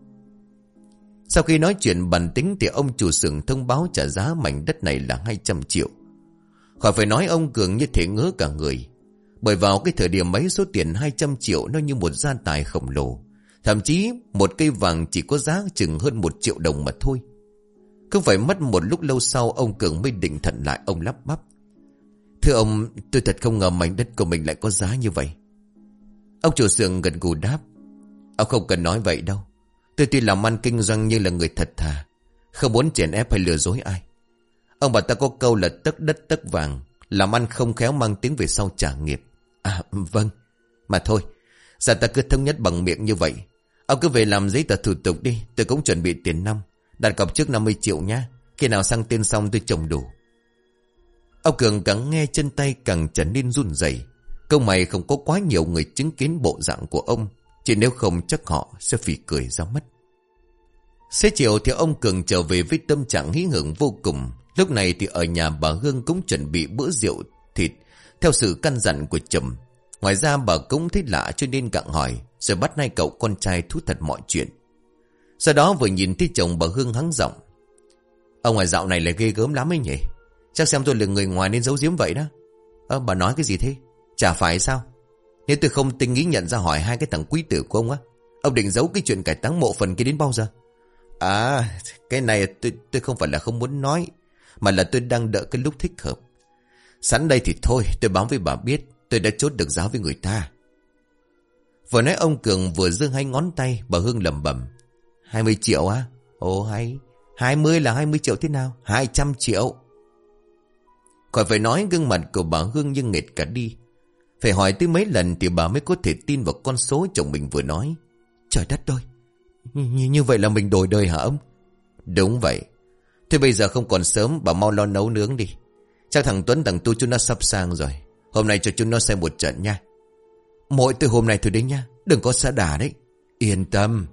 Sau khi nói chuyện bàn tính thì ông chủ xưởng thông báo trả giá mảnh đất này là hai trăm triệu. Khỏi phải nói, ông Cường như thể ngớ cả người. Bởi vào cái thời điểm ấy, số tiền hai trăm triệu nó như một gia tài khổng lồ. Thậm chí một cây vàng chỉ có giá chừng hơn một triệu đồng mà thôi. Không phải mất một lúc lâu sau, ông Cường mới định thần lại, ông lắp bắp. Thưa ông, tôi thật không ngờ mảnh đất của mình lại có giá như vậy. Ông chủ xưởng gật gù đáp. Ông không cần nói vậy đâu. Tôi tuy làm ăn kinh doanh nhưng là người thật thà, không muốn chèn ép hay lừa dối ai. Ông bà ta có câu là tấc đất tấc vàng, làm ăn không khéo mang tiếng về sau trả nghiệp. À vâng. Mà thôi, giờ ta cứ thống nhất bằng miệng như vậy. Ông cứ về làm giấy tờ thủ tục đi. Tôi cũng chuẩn bị tiền năm. Đặt cọc trước năm mươi triệu nhá. Khi nào sang tên xong tôi trồng đủ. Ông Cường càng nghe chân tay càng trở nên run rẩy. Câu mày không có quá nhiều người chứng kiến bộ dạng của ông, chỉ nếu không chắc họ sẽ phì cười ra mất. Xế chiều thì ông Cường trở về với tâm trạng hí hửng vô cùng. Lúc này thì ở nhà bà Hương cũng chuẩn bị bữa rượu thịt theo sự căn dặn của chồng. Ngoài ra bà cũng thấy lạ cho nên gặng hỏi, rồi bắt hai cậu con trai thú thật mọi chuyện. Sau đó vừa nhìn thấy chồng bà Hương hắng giọng: ông ngoài dạo này lại ghê gớm lắm ấy nhỉ. Chắc xem tôi là người ngoài nên giấu giếm vậy đó. Ơ bà nói cái gì thế? Chả phải sao? Nếu tôi không tinh ý nhận ra hỏi hai cái thằng quý tử của ông á, ông định giấu cái chuyện cải táng mộ phần kia đến bao giờ? À, cái này tôi, tôi không phải là không muốn nói, mà là tôi đang đợi cái lúc thích hợp. Sẵn đây thì thôi, tôi báo với bà biết tôi đã chốt được giá với người ta. Vừa nói ông Cường vừa giương hai ngón tay. Bà Hương lẩm bẩm: hai mươi triệu á? Ồ hay. Hai mươi là hai mươi triệu thế nào? Hai trăm triệu. Khỏi phải nói, gương mặt của bà Hương như nghệt cả đi. Phải hỏi tới mấy lần thì bà mới có thể tin vào con số chồng mình vừa nói. Trời đất ơi, Như, như vậy là mình đổi đời hả ông? Đúng vậy. Thôi bây giờ không còn sớm, bà mau lo nấu nướng đi. Chắc thằng Tuấn thằng Tu chúng nó sắp sang rồi. Hôm nay cho chúng nó xem một trận nha. Mỗi từ hôm nay thôi đấy nha, đừng có xa đà đấy. Yên tâm.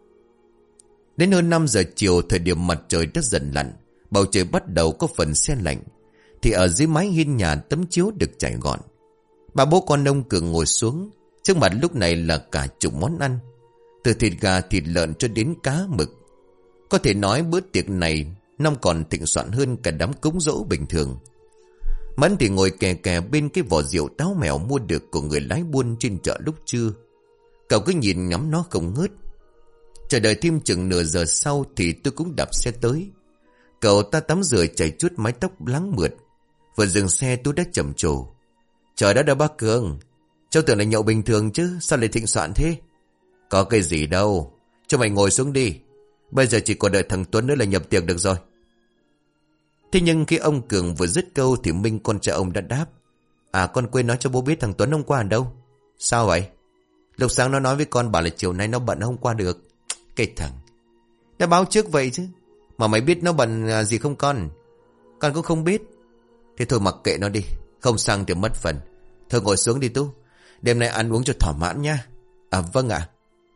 Đến hơn năm giờ chiều, thời điểm mặt trời đã dần lặn, bầu trời bắt đầu có phần se lạnh. Thì ở dưới mái hiên nhà, tấm chiếu được trải gọn. Bà bố con ông Cường ngồi xuống. Trước mặt lúc này là cả chục món ăn, từ thịt gà, thịt lợn cho đến cá mực. Có thể nói bữa tiệc này năm còn thịnh soạn hơn cả đám cúng dỗ bình thường. Mẫn thì ngồi kè kè bên cái vỏ rượu táo mèo mua được của người lái buôn trên chợ lúc trưa. Cậu cứ nhìn ngắm nó không ngớt. Chờ đợi thêm chừng nửa giờ sau thì tôi cũng đạp xe tới. Cậu ta tắm rửa chảy chút mái tóc lắng mượt. Vừa dừng xe tôi đã trầm trồ: trời đất đã bác Cường, cháu tưởng là nhậu bình thường chứ, sao lại thịnh soạn thế? Có cái gì đâu, cho mày ngồi xuống đi. Bây giờ chỉ còn đợi thằng Tuấn nữa là nhập tiệc được rồi. Thế nhưng khi ông Cường vừa dứt câu thì Minh con trai ông đã đáp: à, con quên nói cho bố biết thằng Tuấn hôm qua ở đâu. Sao vậy? Lúc sáng nó nói với con bảo là chiều nay nó bận hôm qua được. Cái thằng đã báo trước vậy chứ. Mà mày biết nó bận gì không con? Con cũng không biết. Thế thôi mặc kệ nó đi, không sang thì mất phần. Thôi ngồi xuống đi Tú, đêm nay ăn uống cho thỏa mãn nha. À vâng ạ.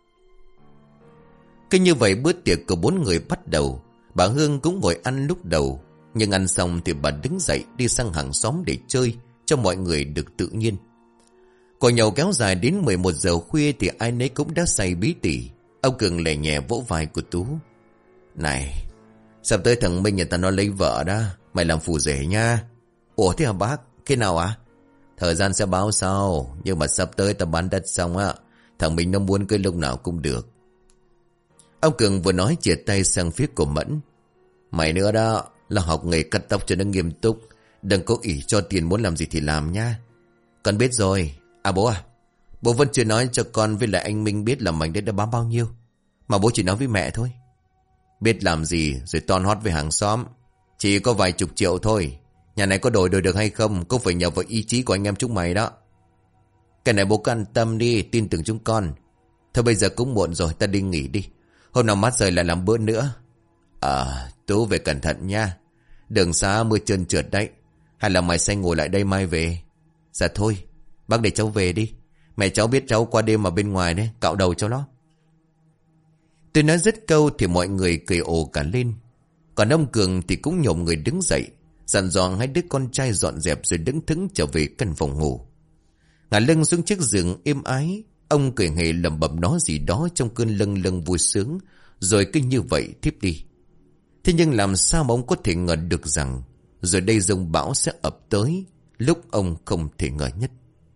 Cứ như vậy bữa tiệc của bốn người bắt đầu. Bà Hương cũng ngồi ăn lúc đầu, nhưng ăn xong thì bà đứng dậy đi sang hàng xóm để chơi, cho mọi người được tự nhiên. Cuộc nhậu kéo dài đến mười một giờ khuya thì ai nấy cũng đã say bí tỉ. Ông Cường lè nhẹ vỗ vai của Tú: này, sắp tới thằng Minh nhà ta nó lấy vợ đó, mày làm phù rể nha. Ủa thế hả bác? Khi nào ạ? À? Thời gian sẽ báo sau, nhưng mà sắp tới ta bán đất xong á, thằng Minh nó muốn cưới lúc nào cũng được. Ông Cường vừa nói chìa tay sang phía của Mẫn: mày nữa đó, là học nghề cắt tóc cho nó nghiêm túc, đừng có ỷ cho tiền muốn làm gì thì làm nha. Con biết rồi. À bố à, bố vẫn chưa nói cho con với lại anh Minh biết là mảnh đất đã bán bao nhiêu, mà bố chỉ nói với mẹ thôi. Biết làm gì rồi ton hót với hàng xóm. Chỉ có vài chục triệu thôi. Nhà này có đổi đổi được hay không cũng phải nhờ vào ý chí của anh em chúng mày đó. Cái này bố cứ an tâm đi, tin tưởng chúng con. Thôi bây giờ cũng muộn rồi, ta đi nghỉ đi. Hôm nào mát rời lại làm bữa nữa. À, Tú về cẩn thận nha. Đường xa mưa trơn trượt đấy. Hay là mày sẽ ngồi lại đây mai về? Dạ thôi, bác để cháu về đi. Mẹ cháu biết cháu qua đêm ở bên ngoài đấy, cạo đầu cho nó. Tôi nói dứt câu thì mọi người cười ồ cả lên. Còn ông Cường thì cũng nhổm người đứng dậy, dặn dò hai đứa con trai dọn dẹp rồi đứng thững trở về căn phòng ngủ. Ngả lưng xuống chiếc giường êm ái, ông cười hề lẩm bẩm nói gì đó trong cơn lâng lâng vui sướng, rồi cứ như vậy thiếp đi. Thế nhưng làm sao mà ông có thể ngờ được rằng rồi đây dông bão sẽ ập tới lúc ông không thể ngờ nhất.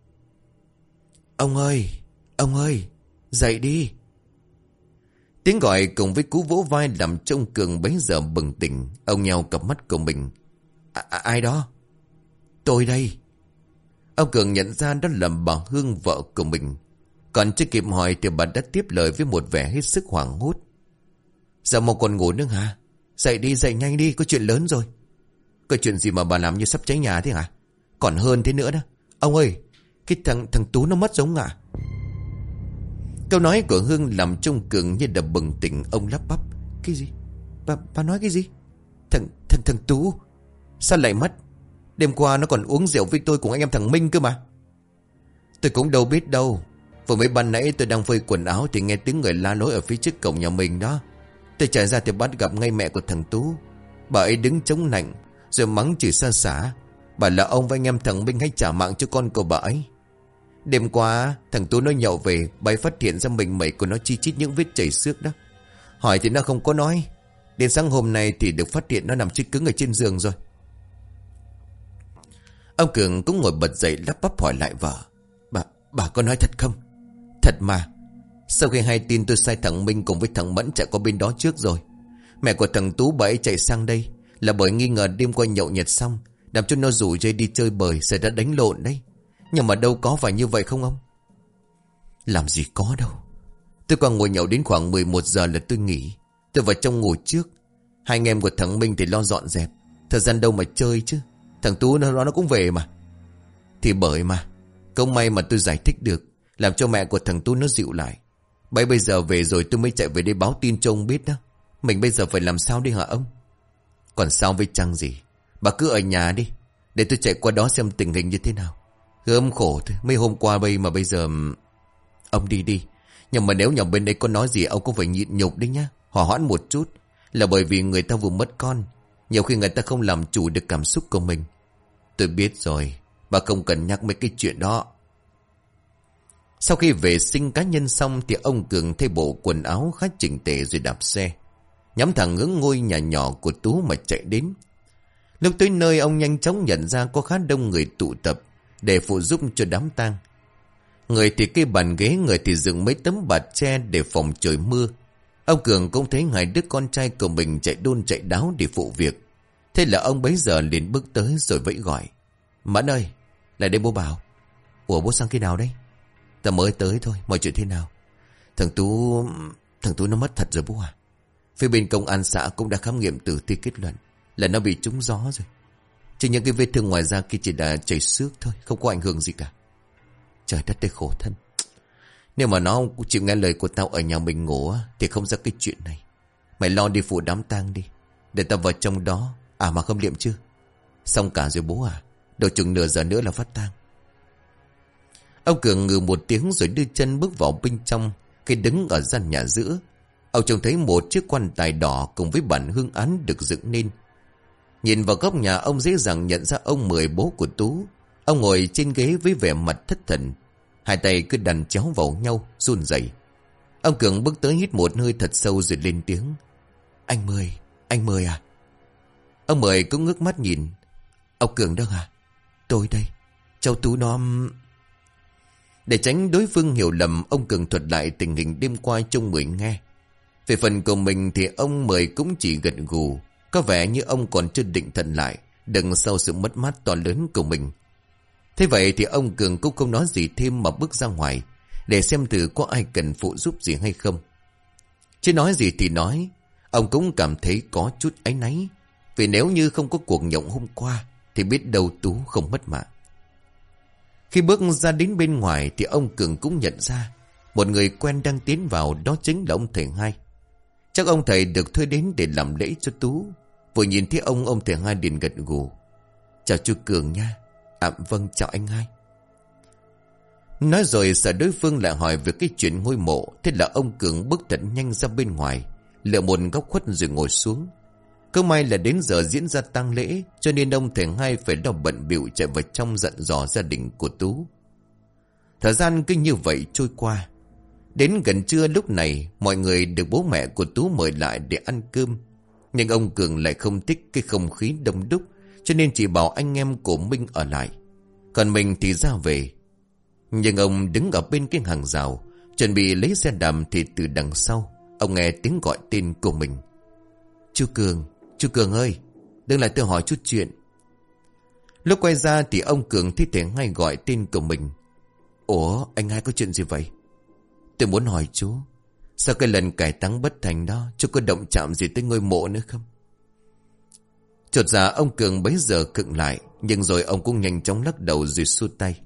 Ông ơi, ông ơi, dậy đi. Tiếng gọi cùng với cú vỗ vai làm cho ông Cường bấy giờ bừng tỉnh. Ông nheo cặp mắt của mình. À, à, ai đó? Tôi đây. Ông Cường nhận ra đó là bà Hương, vợ của mình. Còn chưa kịp hỏi thì bà đã tiếp lời với một vẻ hết sức hoảng hốt. Sao mà còn ngủ nữa hả? Dậy đi, dậy nhanh đi, có chuyện lớn rồi. Có chuyện gì mà bà làm như sắp cháy nhà thế hả? Còn hơn thế nữa đó. Ông ơi, cái thằng thằng Tú nó mất giống à? Câu nói của Hương làm Trung Cường như đập bừng tỉnh. Ông lắp bắp. Cái gì? Bà, bà nói cái gì? Thằng, thằng, thằng Tú sao lại mất? Đêm qua nó còn uống rượu với tôi cùng anh em thằng Minh cơ mà. Tôi cũng đâu biết đâu. Vừa mới ban nãy tôi đang phơi quần áo thì nghe tiếng người la lối ở phía trước cổng nhà mình đó. Tôi chạy ra thì bắt gặp ngay mẹ của thằng Tú. Bà ấy đứng chống nạnh rồi mắng chửi xa xả. Bà là ông và anh em thằng Minh hãy trả mạng cho con của bà ấy. Đêm qua thằng Tú nó nhậu về, bà ấy phát hiện ra mình mẩy của nó chi chít những vết chảy xước đó. Hỏi thì nó không có nói. Đến sáng hôm nay thì được phát hiện nó nằm chết cứng ở trên giường rồi. Ông Cường cũng ngồi bật dậy lắp bắp hỏi lại vợ. Bà, bà có nói thật không? Thật mà. Sau khi hay tin tôi sai thằng Minh cùng với thằng Mẫn chạy qua bên đó trước rồi. Mẹ của thằng Tú bà ấy chạy sang đây là bởi nghi ngờ đêm qua nhậu nhẹt xong làm cho nó rủ dây đi chơi bời sẽ đã đánh lộn đấy. Nhưng mà đâu có phải như vậy không ông? Làm gì có đâu. Tôi còn ngồi nhậu đến khoảng mười một giờ là tôi nghỉ. Tôi vào trong ngủ trước. Hai anh em của thằng Minh thì lo dọn dẹp. Thời gian đâu mà chơi chứ. Thằng Tú nó, nó cũng về mà. Thì bởi mà không may mà tôi giải thích được, làm cho mẹ của thằng Tú nó dịu lại. Bây bây giờ về rồi tôi mới chạy về đây báo tin cho ông biết đó. Mình bây giờ phải làm sao đi hả ông? Còn sao với chăng gì. Bà cứ ở nhà đi, để tôi chạy qua đó xem tình hình như thế nào. Gớm khổ thôi. Mấy hôm qua bây mà bây giờ... Ông đi đi. Nhưng mà nếu nhà bên đây có nói gì ông cũng phải nhịn nhục đấy nhá. Hòa hoãn một chút. Là bởi vì người ta vừa mất con. Nhiều khi người ta không làm chủ được cảm xúc của mình. Tôi biết rồi. Bà không cần nhắc mấy cái chuyện đó. Sau khi vệ sinh cá nhân xong thì ông Cường thay bộ quần áo khá chỉnh tề rồi đạp xe, nhắm thẳng hướng ngôi nhà nhỏ của Tú mà chạy đến. Lúc tới nơi ông nhanh chóng nhận ra có khá đông người tụ tập để phụ giúp cho đám tang. Người thì kê bàn ghế, người thì dựng mấy tấm bạt tre để phòng trời mưa. Ông Cường cũng thấy hai đứa con trai của mình chạy đôn chạy đáo để phụ việc. Thế là ông bấy giờ liền bước tới rồi vẫy gọi. Mẫn ơi, lại đây bố bảo. Ủa bố sang khi nào đấy? Ta mới tới thôi, mọi chuyện thế nào? Thằng Tú... Thằng Tú nó mất thật rồi bố à? Phía bên công an xã cũng đã khám nghiệm tử thi kết luận là nó bị trúng gió rồi. Chỉ những cái vết thương ngoài da kia chỉ là chảy xước thôi, không có ảnh hưởng gì cả. Trời đất ơi khổ thân. Nếu mà nó chịu nghe lời của tao ở nhà mình ngủ thì không ra cái chuyện này. Mày lo đi phụ đám tang đi, để tao vào trong đó. À mà khâm liệm chưa? Xong cả rồi bố à? Độ chừng nửa giờ nữa là phát tang. Ông Cường ngừ một tiếng rồi đưa chân bước vào bên trong. Khi đứng ở gian nhà giữa, ông trông thấy một chiếc quan tài đỏ cùng với bản hương án được dựng nên. Nhìn vào góc nhà, ông dễ dàng nhận ra ông Mười, bố của Tú. Ông ngồi trên ghế với vẻ mặt thất thần, hai tay cứ đàn chéo vào nhau run rẩy. Ông Cường bước tới hít một hơi thật sâu rồi lên tiếng. Anh Mười, anh Mười à? Ông Mười cũng ngước mắt nhìn. Ông Cường đâu hả? Tôi đây, cháu Tú nó... Để tránh đối phương hiểu lầm, ông Cường thuật lại tình hình đêm qua cho Mười nghe. Về phần của mình thì ông Mười cũng chỉ gật gù, có vẻ như ông còn chưa định thần lại đằng sau sự mất mát to lớn của mình. Thế vậy thì ông Cường cũng không nói gì thêm mà bước ra ngoài để xem thử có ai cần phụ giúp gì hay không. Chứ nói gì thì nói, ông cũng cảm thấy có chút áy náy, vì nếu như không có cuộc nhậu hôm qua thì biết đâu Tú không mất mạng. Khi bước ra đến bên ngoài thì ông Cường cũng nhận ra một người quen đang tiến vào, đó chính là ông thầy Hai. Chắc ông thầy được thuê đến để làm lễ cho Tú. Vừa nhìn thấy ông, ông thầy Hai liền gật gù. Chào chú Cường nha. À vâng, chào anh Hai. Nói rồi sợ đối phương lại hỏi về cái chuyện ngôi mộ. Thế là ông Cường bước thật nhanh ra bên ngoài, lựa một góc khuất rồi ngồi xuống. Cơ may là đến giờ diễn ra tang lễ, cho nên ông thầy Hai phải lo bận bịu chạy vào trong dặn dò gia đình của Tú. Thời gian cứ như vậy trôi qua. Đến gần trưa lúc này, mọi người được bố mẹ của Tú mời lại để ăn cơm. Nhưng ông Cường lại không thích cái không khí đông đúc, cho nên chỉ bảo anh em của Minh ở lại, còn mình thì ra về. Nhưng ông đứng ở bên cái hàng rào chuẩn bị lấy xe đạp thì từ đằng sau ông nghe tiếng gọi tên của mình. Chú Cường, chú Cường ơi, đừng lại tôi hỏi chút chuyện. Lúc quay ra thì ông Cường thấy thầy Hai gọi tên của mình. Ủa, anh Hai có chuyện gì vậy? Tôi muốn hỏi chú, sau cái lần cải táng bất thành đó, chú có động chạm gì tới ngôi mộ nữa không? Chột dạ ông Cường bấy giờ khựng lại. Nhưng rồi ông cũng nhanh chóng lắc đầu rồi xua tay.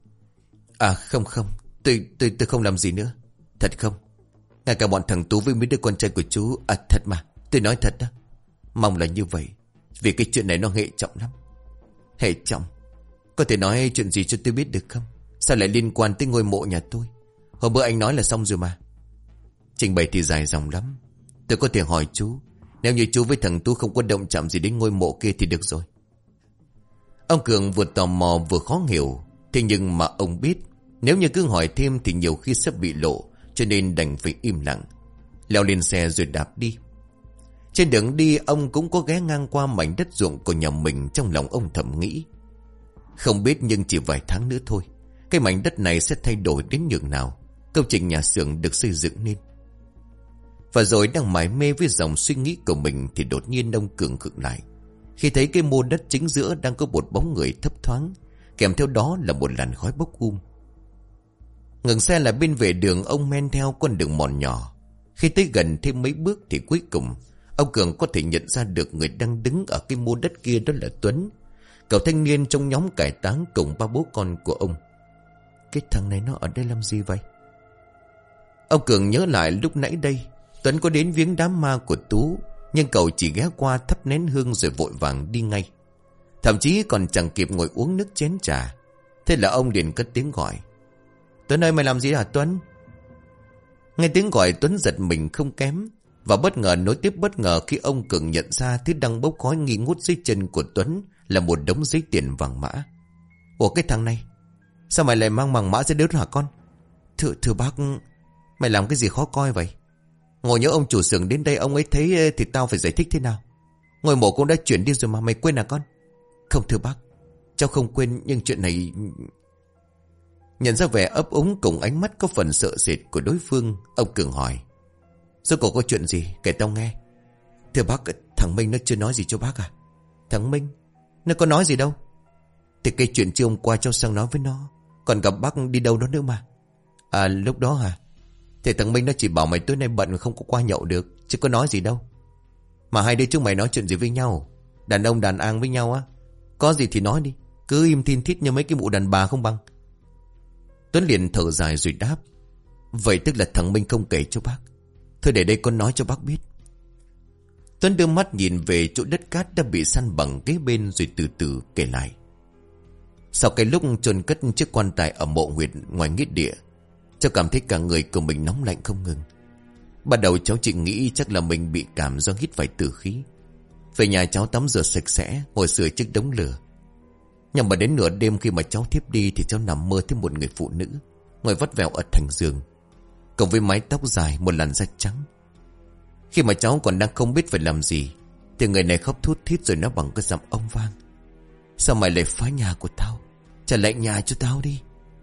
À không không, tôi tôi tôi không làm gì nữa. Thật không. Ngay cả bọn thằng Tú với mấy đứa con trai của chú. À thật mà, tôi nói thật đó. Mong là như vậy. Vì cái chuyện này nó hệ trọng lắm. Hệ trọng? Có thể nói chuyện gì cho tôi biết được không? Sao lại liên quan tới ngôi mộ nhà tôi? Hôm bữa anh nói là xong rồi mà. Trình bày thì dài dòng lắm. Tôi có thể hỏi chú. Nếu như chú với thằng Tú không có động chạm gì đến ngôi mộ kia thì được rồi. Ông Cường vừa tò mò vừa khó hiểu. Thế nhưng mà ông biết, nếu như cứ hỏi thêm thì nhiều khi sắp bị lộ, cho nên đành phải im lặng. Leo lên xe rồi đạp đi. Trên đường đi ông cũng có ghé ngang qua mảnh đất ruộng của nhà mình. Trong lòng ông thầm nghĩ, không biết nhưng chỉ vài tháng nữa thôi, cái mảnh đất này sẽ thay đổi đến nhường nào công trình nhà xưởng được xây dựng nên. Và rồi đang mải mê với dòng suy nghĩ của mình thì đột nhiên ông Cường khựng lại khi thấy cái mô đất chính giữa đang có một bóng người thấp thoáng, kèm theo đó là một làn khói bốc um. Ngừng xe là bên vệ đường, ông men theo con đường mòn nhỏ. Khi tới gần thêm mấy bước thì cuối cùng ông Cường có thể nhận ra được người đang đứng ở cái mô đất kia, đó là Tuấn, cậu thanh niên trong nhóm cải táng cùng ba bố con của ông. Cái thằng này nó ở đây làm gì vậy? Ông Cường nhớ lại lúc nãy đây Tuấn có đến viếng đám ma của Tú, nhưng cậu chỉ ghé qua thắp nén hương rồi vội vàng đi ngay. Thậm chí còn chẳng kịp ngồi uống nước chén trà. Thế là ông liền cất tiếng gọi. Tuấn ơi, mày làm gì hả Tuấn? Nghe tiếng gọi Tuấn giật mình không kém. Và bất ngờ nối tiếp bất ngờ khi ông Cường nhận ra thứ đang bốc khói nghi ngút dưới chân của Tuấn là một đống giấy tiền vàng mã. Ủa cái thằng này, sao mày lại mang vàng mã ra đớt hả con? Thưa, thưa bác, mày làm cái gì khó coi vậy? Ngồi nhớ ông chủ xưởng đến đây ông ấy thấy thì tao phải giải thích thế nào? Ngôi mộ cũng đã chuyển đi rồi mà mày quên à con? Không thưa bác, cháu không quên, nhưng chuyện này... Nhận ra vẻ ấp úng cùng ánh mắt có phần sợ sệt của đối phương, ông Cường hỏi. Rốt cuộc có chuyện gì, kể tao nghe. Thưa bác, thằng Minh nó chưa nói gì cho bác à? Thằng Minh? Nó có nói gì đâu. Thì cái chuyện chiều hôm qua cháu sang nói với nó, còn gặp bác đi đâu đó nữa mà. À lúc đó hả? Thì thằng Minh nó chỉ bảo mày tối nay bận không có qua nhậu được, chứ có nói gì đâu. Mà hai đứa chúng mày nói chuyện gì với nhau? Đàn ông đàn an với nhau á? Có gì thì nói đi, cứ im thiên thít như mấy cái mụ đàn bà không bằng. Tuấn liền thở dài rồi đáp. Vậy tức là thằng Minh không kể cho bác. Thôi để đây con nói cho bác biết. Tuấn đưa mắt nhìn về chỗ đất cát đã bị săn bằng kế bên rồi từ từ kể lại. Sau cái lúc chôn cất chiếc quan tài ở mộ huyệt ngoài nghĩa địa, cháu cảm thấy cả người của mình nóng lạnh không ngừng. Ban đầu cháu chỉ nghĩ chắc là mình bị cảm do hít phải tử khí. Về nhà cháu tắm rửa sạch sẽ, ngồi sưởi chiếc đống lửa. Nhưng mà đến nửa đêm khi mà cháu thiếp đi thì cháu nằm mơ thấy một người phụ nữ ngồi vắt vẻo ở thành giường, cộng với mái tóc dài, một làn da trắng. Khi mà cháu còn đang không biết phải làm gì thì người này khóc thút thít rồi nói bằng cái giọng ông vang. Sao mày lại phá nhà của tao? Trả lại nhà cho tao đi.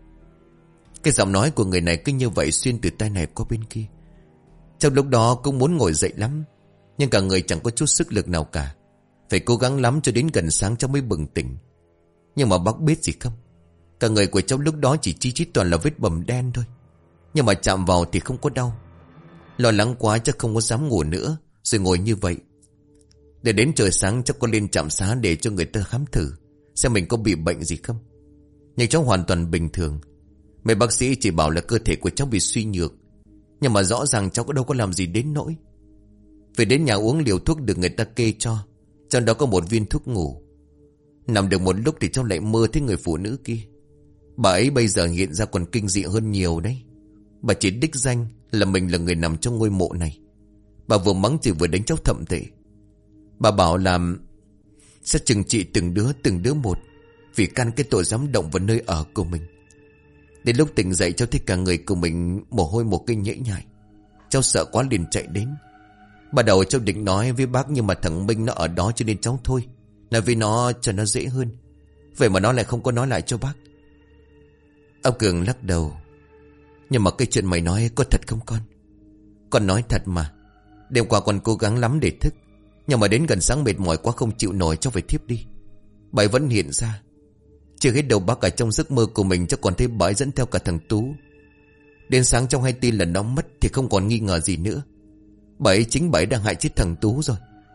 Cái giọng nói của người này cứ như vậy xuyên từ tai này qua bên kia. Trong lúc đó cũng muốn ngồi dậy lắm, nhưng cả người chẳng có chút sức lực nào cả. Phải cố gắng lắm cho đến gần sáng cháu mới bừng tỉnh. Nhưng mà bác biết gì không? Cả người của cháu lúc đó chỉ chi chít toàn là vết bầm đen thôi. Nhưng mà chạm vào thì không có đau. Lo lắng quá chắc không có dám ngủ nữa, rồi ngồi như vậy. Để đến trời sáng cháu có lên trạm xá để cho người ta khám thử xem mình có bị bệnh gì không. Nhưng cháu hoàn toàn bình thường. Mấy bác sĩ chỉ bảo là cơ thể của cháu bị suy nhược, nhưng mà rõ ràng cháu có đâu có làm gì đến nỗi. Về đến nhà uống liều thuốc được người ta kê cho, trong đó có một viên thuốc ngủ. Nằm được một lúc thì cháu lại mơ thấy người phụ nữ kia. Bà ấy bây giờ hiện ra còn kinh dị hơn nhiều đấy. Bà chỉ đích danh là mình là người nằm trong ngôi mộ này. Bà vừa mắng chửi vừa đánh cháu thậm tệ. Bà bảo là sẽ trừng trị từng đứa từng đứa một, vì căn cái tội dám động vào nơi ở của mình. Đến lúc tỉnh dậy cháu thấy cả người của mình mồ hôi một kinh nhễ nhại. Cháu sợ quá liền chạy đến. Bắt đầu cháu định nói với bác, nhưng mà thằng Minh nó ở đó cho nên cháu thôi, nói với nó cho nó dễ hơn. Vậy mà nó lại không có nói lại cho bác. Ông Cường lắc đầu. Nhưng mà cái chuyện mày nói có thật không con? Con nói thật mà. Đêm qua con cố gắng lắm để thức, nhưng mà đến gần sáng mệt mỏi quá không chịu nổi, cháu phải thiếp đi. Bà ấy vẫn hiện ra. Chưa hết đầu bác, ở trong giấc mơ của mình cháu còn thấy bà ấy dẫn theo cả thằng Tú. Đến sáng trong hay tin là nó mất thì không còn nghi ngờ gì nữa. Bà ấy chính bà ấy đang hại chết thằng Tú rồi.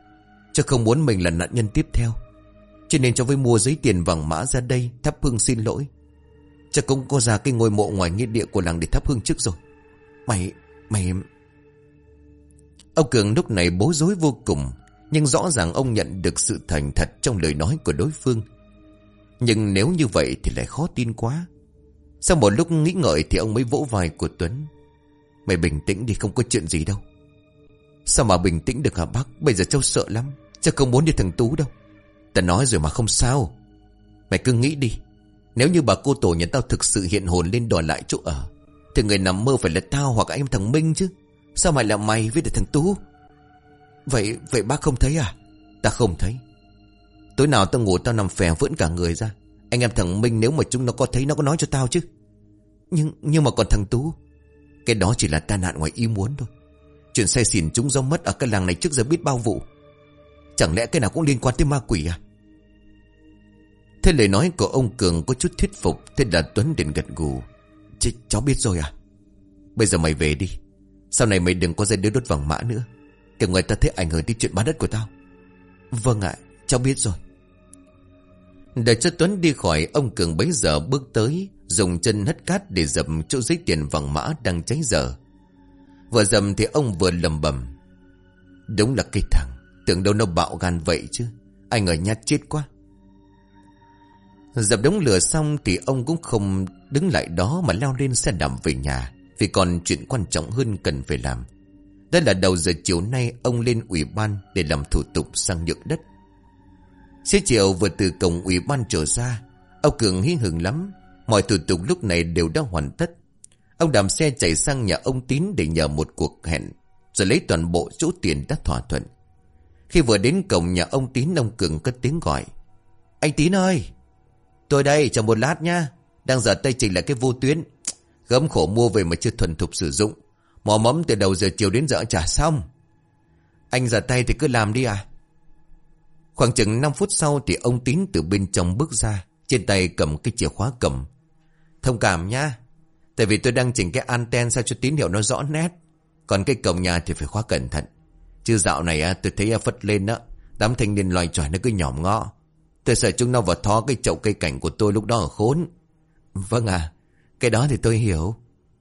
Chứ không muốn mình là nạn nhân tiếp theo. Cho nên cháu với mua giấy tiền vàng mã ra đây thắp hương xin lỗi. Chắc cũng có ra cái ngôi mộ ngoài nghĩa địa của làng để thắp hương trước rồi. Mày, mày... Ông Cường lúc này bối rối vô cùng. Nhưng rõ ràng ông nhận được sự thành thật trong lời nói của đối phương. Nhưng nếu như vậy thì lại khó tin quá. Sau một lúc nghĩ ngợi thì ông mới vỗ vai của Tuấn. Mày bình tĩnh đi, không có chuyện gì đâu. Sao mà bình tĩnh được hả bác? Bây giờ cháu sợ lắm. Cháu không muốn đi thằng Tú đâu. Ta nói rồi mà không sao. Mày cứ nghĩ đi. Nếu như bà cô tổ nhà tao thực sự hiện hồn lên đòi lại chỗ ở, thì người nằm mơ phải là tao hoặc em thằng Minh chứ. Sao mày là mày với thằng Tú? Vậy vậy bác không thấy à? Ta không thấy. Tối nào tao ngủ tao nằm phè vưỡn cả người ra. Anh em thằng Minh nếu mà chúng nó có thấy nó có nói cho tao chứ. Nhưng nhưng mà còn thằng Tú, cái đó chỉ là tai nạn ngoài ý muốn thôi. Chuyện say xỉn chúng do mất ở cái làng này trước giờ biết bao vụ. Chẳng lẽ cái nào cũng liên quan tới ma quỷ à? Thế lời nói của ông Cường có chút thuyết phục. Thế là Tuấn định gật gù. Ch cháu biết rồi à? Bây giờ mày về đi. Sau này mày đừng có ra đứa đốt vàng mã nữa. Kẻo người ta thấy ảnh hưởng tới chuyện bán đất của tao. Vâng ạ, cháu biết rồi. Đợi cho Tuấn đi khỏi, ông Cường bấy giờ bước tới, dùng chân hất cát để dập chỗ giấy tiền vàng mã đang cháy dở. Vừa dầm thì ông vừa lầm bầm. Đúng là cái thằng, tưởng đâu nó bạo gan vậy chứ. Anh ở nhát chết quá. Dập đống lửa xong thì ông cũng không đứng lại đó mà leo lên xe đạp về nhà. Vì còn chuyện quan trọng hơn cần phải làm. Đó là đầu giờ chiều nay ông lên ủy ban để làm thủ tục sang nhượng đất. Xế chiều vừa từ cổng ủy ban trở ra, ông Cường hí hửng lắm. Mọi thủ tục lúc này đều đã hoàn tất. Ông đạp xe chạy sang nhà ông Tín để nhờ một cuộc hẹn, rồi lấy toàn bộ số tiền đã thỏa thuận. Khi vừa đến cổng nhà ông Tín, ông Cường cất tiếng gọi. Anh Tín ơi! Tôi đây, chờ một lát nha. Đang dở tay chỉnh lại cái vô tuyến. Gấm khổ mua về mà chưa thuần thục sử dụng. Mò mẫm từ đầu giờ chiều đến giờ trả xong. Anh dở tay thì cứ làm đi à? Khoảng chừng năm phút sau thì ông Tín từ bên trong bước ra, trên tay cầm cái chìa khóa cầm. Thông cảm nhá. Tại vì tôi đang chỉnh cái anten sao cho tín hiệu nó rõ nét. Còn cái cổng nhà thì phải khóa cẩn thận. Chứ dạo này tôi thấy phất lên đó, đám thanh niên loài tròi nó cứ nhỏm ngõ. Tôi sợ chúng nó vào thó cái chậu cây cảnh của tôi lúc đó ở khốn. Vâng à, cái đó thì tôi hiểu.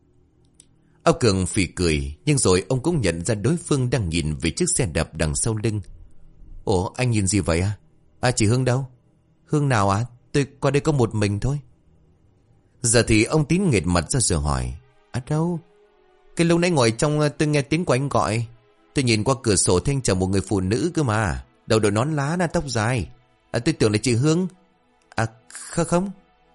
Ông Cường phì cười, nhưng rồi ông cũng nhận ra đối phương đang nhìn về chiếc xe đạp đằng sau lưng. Ủa, anh nhìn gì vậy à? À, chị Hương đâu? Hương nào à? Tôi qua đây có một mình thôi. Giờ thì ông Tín nghệt mặt ra rồi hỏi. À đâu? Cái lúc nãy ngồi trong tôi nghe tiếng của anh gọi. Tôi nhìn qua cửa sổ thấy anh chở một người phụ nữ cơ mà. Đầu đội nón lá, na tóc dài. À, tôi tưởng là chị Hương. À, không không.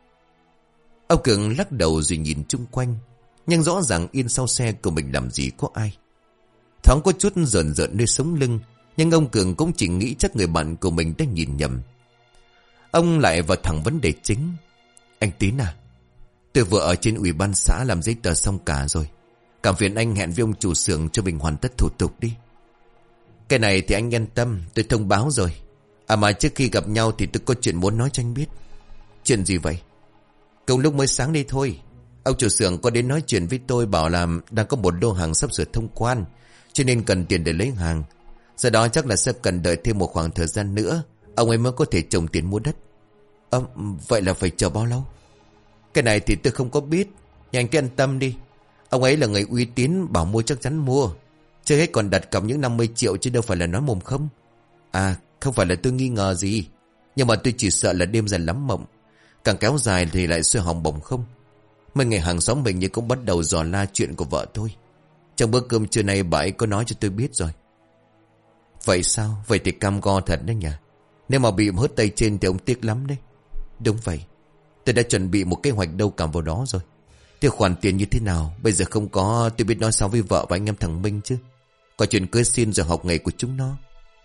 Ông Cường lắc đầu rồi nhìn chung quanh. Nhưng rõ ràng yên sau xe của mình làm gì có ai. Thoáng có chút rợn rợn nơi sống lưng. Nhưng ông Cường cũng chỉ nghĩ chắc người bạn của mình đang nhìn nhầm. Ông lại vào thẳng vấn đề chính. Anh Tín à, tôi vừa ở trên ủy ban xã làm giấy tờ xong cả rồi. Cảm phiền anh hẹn với ông chủ xưởng cho mình hoàn tất thủ tục đi. Cái này thì anh yên tâm, tôi thông báo rồi. À mà trước khi gặp nhau thì tôi có chuyện muốn nói cho anh biết. Chuyện gì vậy? Cùng lúc mới sáng đây thôi, ông chủ xưởng có đến nói chuyện với tôi, bảo là đang có một lô hàng sắp sửa thông quan, cho nên cần tiền để lấy hàng. Do đó chắc là sẽ cần đợi thêm một khoảng thời gian nữa, ông ấy mới có thể trồng tiền mua đất. À, vậy là phải chờ bao lâu? Cái này thì tôi không có biết, nhưng anh cứ yên tâm đi. Ông ấy là người uy tín, bảo mua chắc chắn mua. Chưa hết còn đặt cọc những năm mươi triệu chứ đâu phải là nói mồm không. À, không phải là tôi nghi ngờ gì, nhưng mà tôi chỉ sợ là đêm dài lắm mộng, càng kéo dài thì lại xuôi hỏng bổng không. Mấy ngày hàng xóm mình như cũng bắt đầu dò la chuyện của vợ tôi. Trong bữa cơm trưa nay bà ấy có nói cho tôi biết rồi. Vậy sao? Vậy thì cam go thật đấy nhỉ. Nếu mà bị hớt tay trên thì ông tiếc lắm đấy. Đúng vậy, tôi đã chuẩn bị một kế hoạch đâu cảm vào đó rồi. Thế khoản tiền như thế nào bây giờ không có, tôi biết nói sao với vợ và anh em thằng Minh chứ. Có chuyện cưới xin rồi học nghề của chúng nó.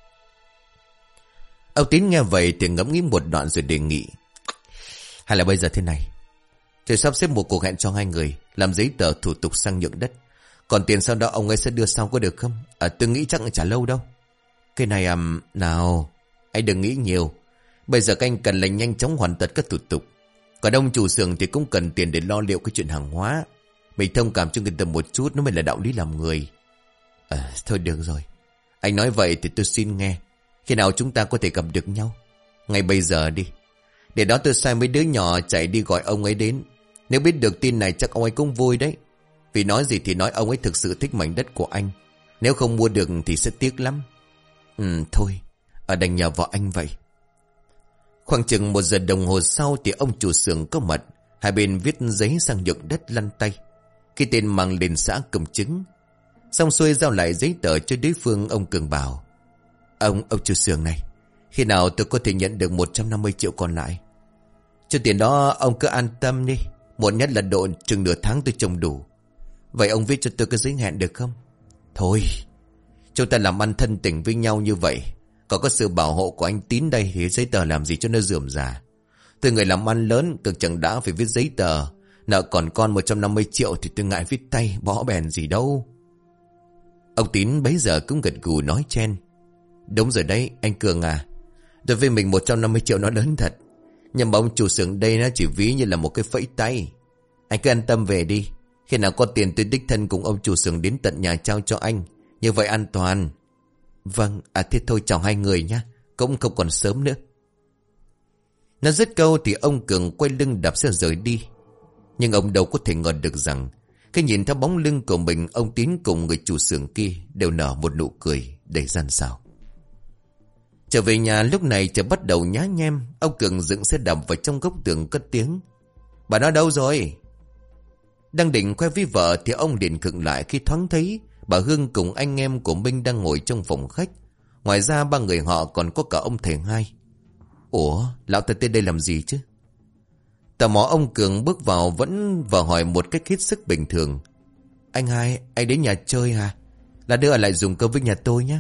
Ông Tín nghe vậy thì ngẫm nghĩ một đoạn rồi đề nghị. Hay là bây giờ thế này, tôi sắp xếp một cuộc hẹn cho hai người, làm giấy tờ thủ tục sang nhượng đất. Còn tiền sau đó ông ấy sẽ đưa sau, có được không? À, tôi nghĩ chắc là chả lâu đâu. Cái này à, nào, anh đừng nghĩ nhiều. Bây giờ các anh cần là nhanh chóng hoàn tất các thủ tục. Còn ông chủ xưởng thì cũng cần tiền để lo liệu cái chuyện hàng hóa. Mình thông cảm cho người ta một chút, nó mới là đạo lý làm người. À, thôi được rồi, anh nói vậy thì tôi xin nghe. Khi nào chúng ta có thể gặp được nhau? Ngay bây giờ đi. Để đó tôi sai mấy đứa nhỏ chạy đi gọi ông ấy đến. Nếu biết được tin này chắc ông ấy cũng vui đấy. Vì nói gì thì nói, ông ấy thực sự thích mảnh đất của anh. Nếu không mua được thì sẽ tiếc lắm. Ừ thôi, ở đành nhờ vào anh vậy. Khoảng chừng một giờ đồng hồ sau thì ông chủ xưởng có mặt. Hai bên viết giấy sang nhượng đất lăn tay. Khi tên mang lên xã công chứng. Xong xuôi giao lại giấy tờ cho đối phương, ông Cường bảo: Ông, ông chủ xưởng này, khi nào tôi có thể nhận được một trăm năm mươi triệu còn lại? Cho tiền đó ông cứ an tâm đi. Muộn nhất là độ chừng nửa tháng tôi trồng đủ. Vậy ông viết cho tôi cái giấy hẹn được không? Thôi, chúng ta làm ăn thân tình với nhau như vậy, có có sự bảo hộ của anh Tín đây thì giấy tờ làm gì cho nó rườm rà. Tôi người làm ăn lớn, cực chẳng đã phải viết giấy tờ. Nợ còn con một trăm năm mươi triệu thì tôi ngại viết tay, bó bèn gì đâu. Ông Tín bấy giờ cũng gật gù nói chen: Đúng rồi đấy, anh Cường à. Đối với mình một trăm năm mươi triệu nó lớn thật. Nhưng mà ông chủ xưởng đây nó chỉ ví như là một cái phẩy tay. Anh cứ an tâm về đi. Khi nào có tiền tôi đích thân cùng ông chủ xưởng đến tận nhà trao cho anh. Như vậy an toàn. Vâng, à thế thôi chào hai người nhé. Cũng không còn sớm nữa. Nó dứt câu thì ông Cường quay lưng đạp xe rời đi. Nhưng ông đâu có thể ngờ được rằng khi nhìn theo bóng lưng của mình, ông Tín cùng người chủ xưởng kia đều nở một nụ cười đầy gian xảo. Trở về nhà lúc này trời bắt đầu nhá nhem. Ông Cường dựng xe đạp vào trong góc tường cất tiếng: Bà nó đâu rồi? Đang định khoe với vợ thì ông liền khựng lại khi thoáng thấy bà Hương cùng anh em của Minh đang ngồi trong phòng khách. Ngoài ra ba người họ còn có cả ông thầy Hai. Ủa, lão ta tới đây làm gì chứ? Tò mò ông Cường bước vào vẫn vào hỏi một cách hết sức bình thường: Anh Hai, anh đến nhà chơi hả? Là đưa ở lại dùng cơm với nhà tôi nhé.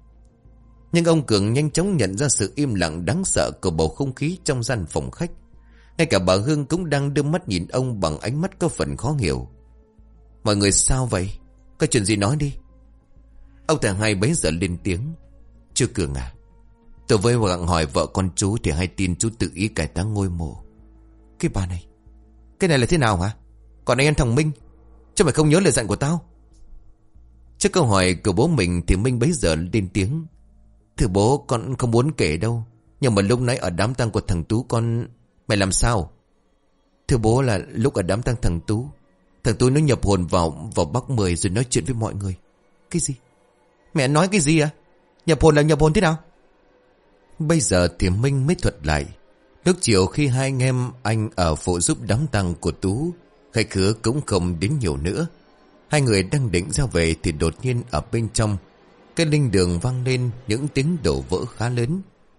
Nhưng ông Cường nhanh chóng nhận ra sự im lặng đáng sợ của bầu không khí trong gian phòng khách. Ngay cả bà Hương cũng đang đưa mắt nhìn ông bằng ánh mắt có phần khó hiểu. Mọi người sao vậy? Có chuyện gì nói đi. Ông thầy Hai bấy giờ lên tiếng: Chưa Cường à, tôi với gặng hỏi vợ con chú thì hay tin chú tự ý cải táng ngôi mộ. Cái bà này, cái này là thế nào hả? Còn anh em thằng Minh, chứ mày không nhớ lời dặn của tao? Trước câu hỏi của bố mình thì Minh bấy giờ lên tiếng: Thưa bố, con không muốn kể đâu. Nhưng mà lúc nãy ở đám tang của thằng Tú con... Mày làm sao? Thưa bố, là lúc ở đám tang thằng Tú, thằng Tú nó nhập hồn vào vào Bắc Mười rồi nói chuyện với mọi người. Cái gì? Mẹ nói cái gì à? Nhập hồn là nhập hồn thế nào? Bây giờ thì Minh mới thuật lại. Lúc chiều khi hai anh em anh ở phụ giúp đám tang của Tú, khách khứa cũng không đến nhiều nữa. Hai người đang định ra về thì đột nhiên ở bên trong cái linh đường vang lên những tiếng đổ vỡ khá lớn.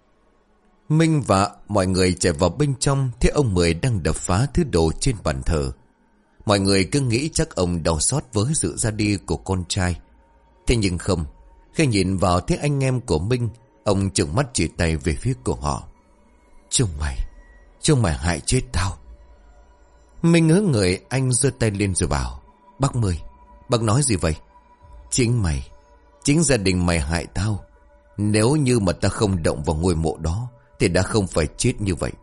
Minh và mọi người chạy vào bên trong, thấy ông Mười đang đập phá thứ đồ trên bàn thờ. Mọi người cứ nghĩ chắc ông đau xót với sự ra đi của con trai. Thế nhưng không. Khi nhìn vào thấy anh em của Minh, ông trừng mắt chỉ tay về phía của họ: Chúng mày, chúng mày hại chết tao. Minh ngớ người, anh giơ tay lên rồi bảo: Bác Mười, bác nói gì vậy? Chính mày, chính gia đình mày hại tao. Nếu như mà ta không động vào ngôi mộ đó thì đã không phải chết như vậy.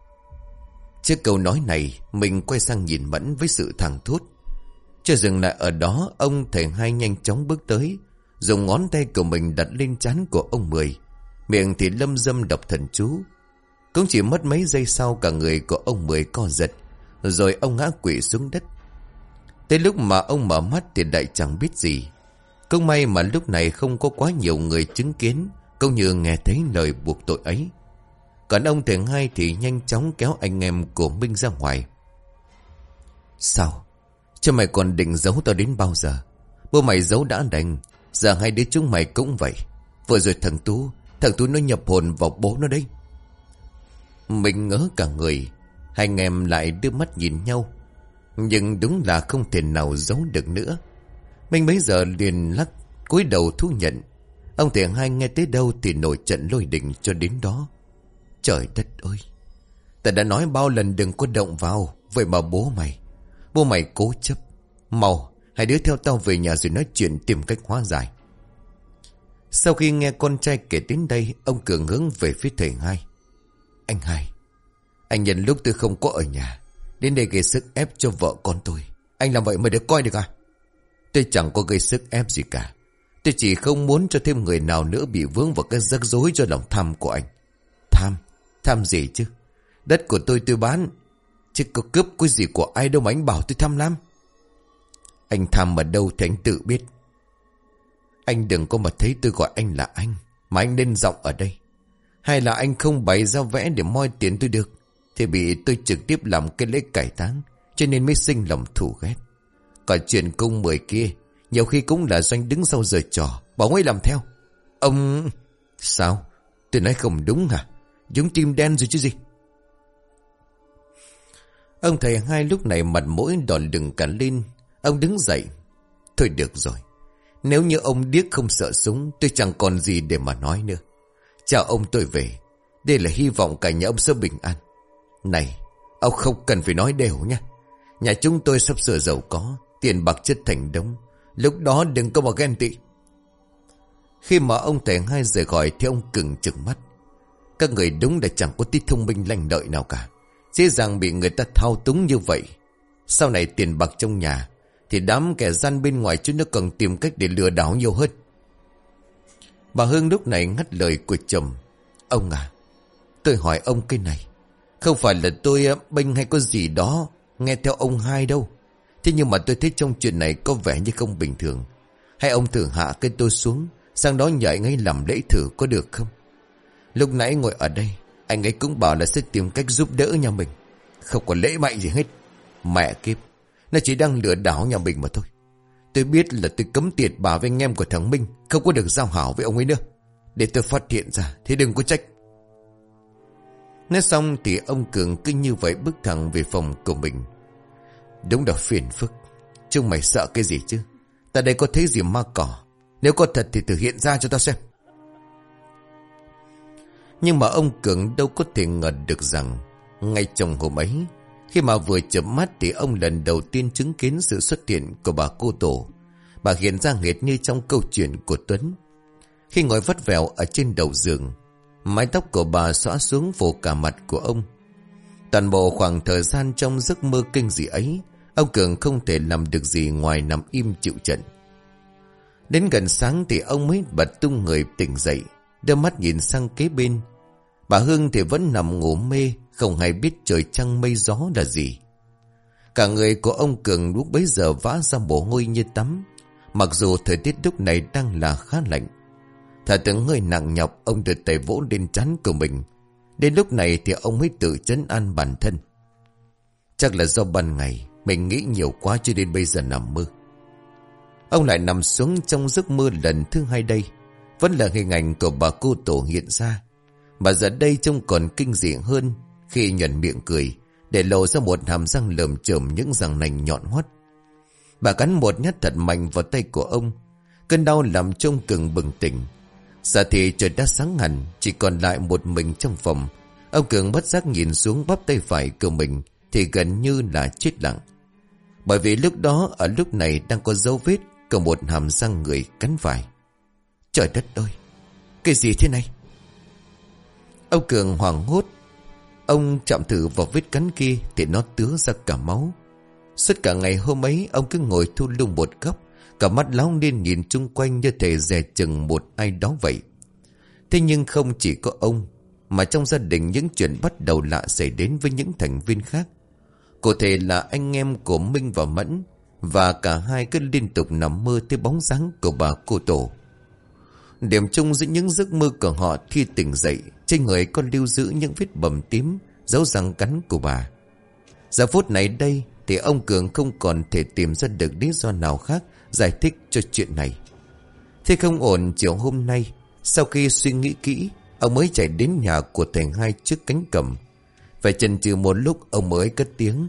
Trước câu nói này, mình quay sang nhìn Mẫn với sự thẳng thốt. Chưa dừng lại ở đó, ông thầy Hai nhanh chóng bước tới, dùng ngón tay của mình đặt lên trán của ông Mười, miệng thì lâm dâm đọc thần chú. Cũng chỉ mất mấy giây sau, cả người của ông Mười co giật, rồi ông ngã quỵ xuống đất. Tới lúc mà ông mở mắt thì lại chẳng biết gì. Cũng may mà lúc này không có quá nhiều người chứng kiến cũng như nghe thấy lời buộc tội ấy. Còn ông thầy Hai thì nhanh chóng kéo anh em của Minh ra ngoài. Sao? Chứ mày còn định giấu tao đến bao giờ? Bố mày giấu đã đành, giờ hai đứa chúng mày cũng vậy. Vừa rồi thằng Tú, thằng Tú nó nhập hồn vào bố nó đấy. Mình ngỡ cả người. Hai anh em lại đưa mắt nhìn nhau. Nhưng đúng là không thể nào giấu được nữa. Mình bấy giờ liền lắc cúi đầu thú nhận. Ông thầy Hai nghe tới đâu thì nổi trận lôi đình cho đến đó. Trời đất ơi, ta đã nói bao lần đừng có động vào. Vậy mà bố mày Bố mày cố chấp. Mau, hai đứa theo tao về nhà rồi nói chuyện tìm cách hóa giải. Sau khi nghe con trai kể đến đây, ông Cường hướng về phía thầy Hai. Anh Hai, anh nhận lúc tôi không có ở nhà đến đây gây sức ép cho vợ con tôi. Anh làm vậy mới được coi được à? Tôi chẳng có gây sức ép gì cả. Tôi chỉ không muốn cho thêm người nào nữa bị vướng vào cái rắc rối do lòng tham của anh. Tham? Tham gì chứ? Đất của tôi tôi bán. Chứ có cướp cái gì của ai đâu mà anh bảo tôi tham lam. Anh tham ở đâu thì anh tự biết. Anh đừng có mà thấy tôi gọi anh là anh, mà anh nên giọng ở đây. Hay là anh không bày ra vẽ để moi tiền tôi được, thì bị tôi trực tiếp làm cái lễ cải táng, cho nên mới sinh lòng thù ghét. Còn chuyện cung mười kia, nhiều khi cũng là doanh đứng sau giờ trò, bảo ấy làm theo. Ông... Sao? Tôi nói không đúng hả? Giống tim đen rồi chứ gì. Ông thầy hai lúc này mặt mũi đỏ lừng cả lên. Ông đứng dậy. Thôi được rồi. Nếu như ông điếc không sợ súng, tôi chẳng còn gì để mà nói nữa. Chào ông, tôi về. Đây là hy vọng cả nhà ông sẽ bình an. Này, ông không cần phải nói đều nha. Nhà chúng tôi sắp sửa giàu có, tiền bạc chất thành đống. Lúc đó đừng có mà ghen tị. Khi mà ông thầy hai rời khỏi thì ông Cừng trừng mắt. Các người đúng là chẳng có tí thông minh lanh lợi nào cả. Dễ dàng bị người ta thao túng như vậy. Sau này tiền bạc trong nhà thì đám kẻ gian bên ngoài chúng nó cần tìm cách để lừa đảo nhiều hơn. Bà Hương lúc này ngắt lời của chồng. Ông à, tôi hỏi ông cái này. Không phải là tôi bênh hay có gì đó nghe theo ông hai đâu. Thế nhưng mà tôi thấy trong chuyện này có vẻ như không bình thường. Hay ông thử hạ cái tôi xuống, sang đó nhờ anh ấy làm lễ thử có được không? Lúc nãy ngồi ở đây, anh ấy cũng bảo là sẽ tìm cách giúp đỡ nhà mình. Không có lễ mạy gì hết. Mẹ kiếp, nó chỉ đang lừa đảo nhà mình mà thôi. Tôi biết là tôi cấm tiệt bà với anh em của thằng Minh, không có được giao hảo với ông ấy nữa. Để tôi phát hiện ra thì đừng có trách. Nói xong thì ông Cường cứ như vậy bước thẳng về phòng của mình. Đúng là phiền phức. Chúng mày sợ cái gì chứ? Ta đây có thấy gì ma cỏ. Nếu có thật thì thử hiện ra cho ta xem. Nhưng mà ông Cường đâu có thể ngờ được rằng ngay trong hôm ấy, khi mà vừa chợp mắt thì ông lần đầu tiên chứng kiến sự xuất hiện của bà cô Tổ. Bà hiện ra hệt như trong câu chuyện của Tuấn. Khi ngồi vắt vẻo ở trên đầu giường, mái tóc của bà xõa xuống phủ cả mặt của ông. Toàn bộ khoảng thời gian trong giấc mơ kinh dị ấy, ông Cường không thể làm được gì ngoài nằm im chịu trận. Đến gần sáng thì ông mới bật tung người tỉnh dậy, đưa mắt nhìn sang kế bên. Bà Hương thì vẫn nằm ngủ mê, không hay biết trời trăng mây gió là gì. Cả người của ông Cường lúc bấy giờ vã ra mồ hôi như tắm, mặc dù thời tiết lúc này đang là khá lạnh. Thả từng hơi nặng nhọc, ông đưa tay vỗ lên trán của mình. Đến lúc này thì ông mới tự trấn an bản thân. Chắc là do ban ngày mình nghĩ nhiều quá cho đến bây giờ nằm mơ. Ông lại nằm xuống trong giấc mơ lần thứ hai đây. Vẫn là hình ảnh của bà cô Tổ hiện ra, mà giờ đây trông còn kinh dị hơn khi nhuận miệng cười, để lộ ra một hàm răng lởm chởm những răng nành nhọn hoắt. Bà cắn một nhát thật mạnh vào tay của ông. Cơn đau làm trông Cường bừng tỉnh. Giờ thì trời đã sáng hẳn, chỉ còn lại một mình trong phòng. Ông Cường bất giác nhìn xuống bắp tay phải của mình thì gần như là chết lặng. Bởi vì lúc đó ở lúc này đang có dấu vết của một hàm răng người cắn phải. Trời đất ơi, cái gì thế này? Ông Cường hoảng hốt. Ông chạm thử vào vết cắn kia thì nó tứa ra cả máu. Suốt cả ngày hôm ấy ông cứ ngồi thu lung một góc, cả mắt láo lên nhìn chung quanh như thể dè chừng một ai đó vậy. Thế nhưng không chỉ có ông, mà trong gia đình những chuyện bắt đầu lạ xảy đến với những thành viên khác. Cụ thể là anh em của Minh và Mẫn, và cả hai cứ liên tục nằm mơ thấy bóng dáng của bà cô Tổ. Điểm chung giữa những giấc mơ của họ khi tỉnh dậy, trên người còn lưu giữ những vết bầm tím, dấu răng cắn của bà. Giờ phút này đây thì ông Cường không còn thể tìm ra được lý do nào khác giải thích cho chuyện này. Thế không ổn, chiều hôm nay, sau khi suy nghĩ kỹ, ông mới chạy đến nhà của thầy hai trước cánh cổng. Phải chần chừ một lúc ông mới cất tiếng.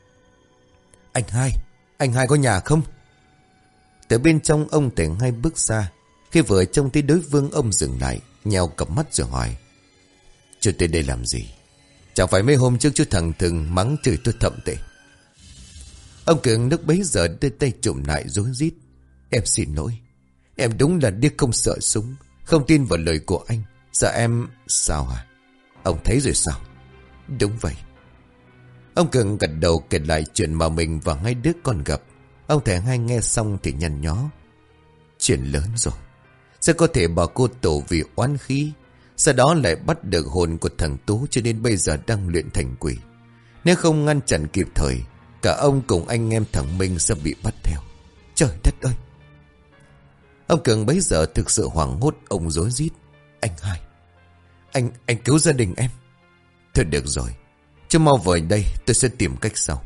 Anh hai, anh hai có nhà không? Từ bên trong ông thầy hai bước ra. Khi vừa trông thấy đối phương, ông dừng lại, nheo cặp mắt rồi hỏi. Chú tới đây làm gì? Chẳng phải mấy hôm trước chú thằng Thừng mắng chửi tôi thậm tệ. Ông Cường lúc bấy giờ đưa tay trụm lại rối rít. Em xin lỗi. Em đúng là điếc không sợ súng, không tin vào lời của anh. Giờ em... Sao à? Ông thấy rồi sao? Đúng vậy. Ông Cường gật đầu kể lại chuyện mà mình và hai đứa con gặp. Ông thầy hai nghe xong thì nhăn nhó. Chuyện lớn rồi. Sẽ có thể bà cô Tổ vì oán khí, sau đó lại bắt được hồn của thằng Tú, cho nên bây giờ đang luyện thành quỷ. Nếu không ngăn chặn kịp thời, cả ông cùng anh em thằng Minh sẽ bị bắt theo. Trời đất ơi! Ông Cường bấy giờ thực sự hoảng hốt, ông rối rít. Anh Hai, Anh, anh cứu gia đình em. Thôi được rồi, chứ mau về đây, tôi sẽ tìm cách sau.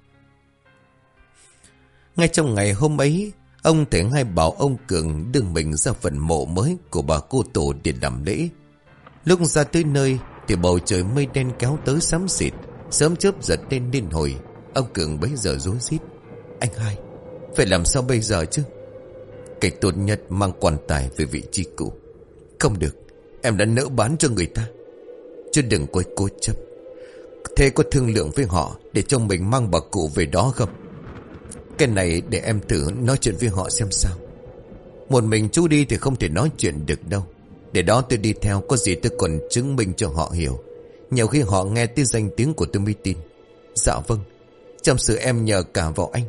Ngay trong ngày hôm ấy, ông Thể Hai bảo ông Cường đưa mình ra phần mộ mới của bà cô Tổ để làm lễ. Lúc ra tới nơi thì bầu trời mây đen kéo tới xám xịt, sớm chớp giật lên liên hồi. Ông Cường bấy giờ rối rít. Anh Hai, phải làm sao bây giờ chứ? Cách tốt nhất mang quan tài về vị trí cũ. Không được, em đã nỡ bán cho người ta. Chứ đừng quay cố chấp. Thế có thương lượng với họ để cho mình mang bà cụ về đó không? Cái này để em thử nói chuyện với họ xem sao. Một mình chú đi thì không thể nói chuyện được đâu. Để đó tôi đi theo, có gì tôi còn chứng minh cho họ hiểu. Nhiều khi họ nghe tiếng danh tiếng của tôi mới tin. Dạ vâng, trong sự em nhờ cả vào anh.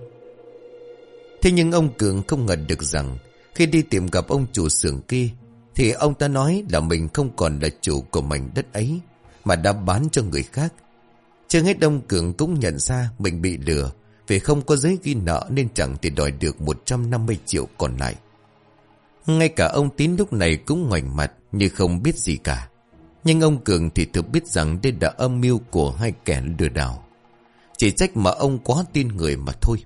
Thế nhưng ông Cường không ngờ được rằng khi đi tìm gặp ông chủ xưởng kia thì ông ta nói là mình không còn là chủ của mảnh đất ấy, mà đã bán cho người khác. Chưa hết ông Cường cũng nhận ra mình bị lừa, vì không có giấy ghi nợ nên chẳng thể đòi được một trăm năm mươi triệu còn lại. Ngay cả ông Tín lúc này cũng ngoảnh mặt như không biết gì cả. Nhưng ông Cường thì thực biết rằng đây là âm mưu của hai kẻ lừa đảo. Chỉ trách mà ông quá tin người mà thôi.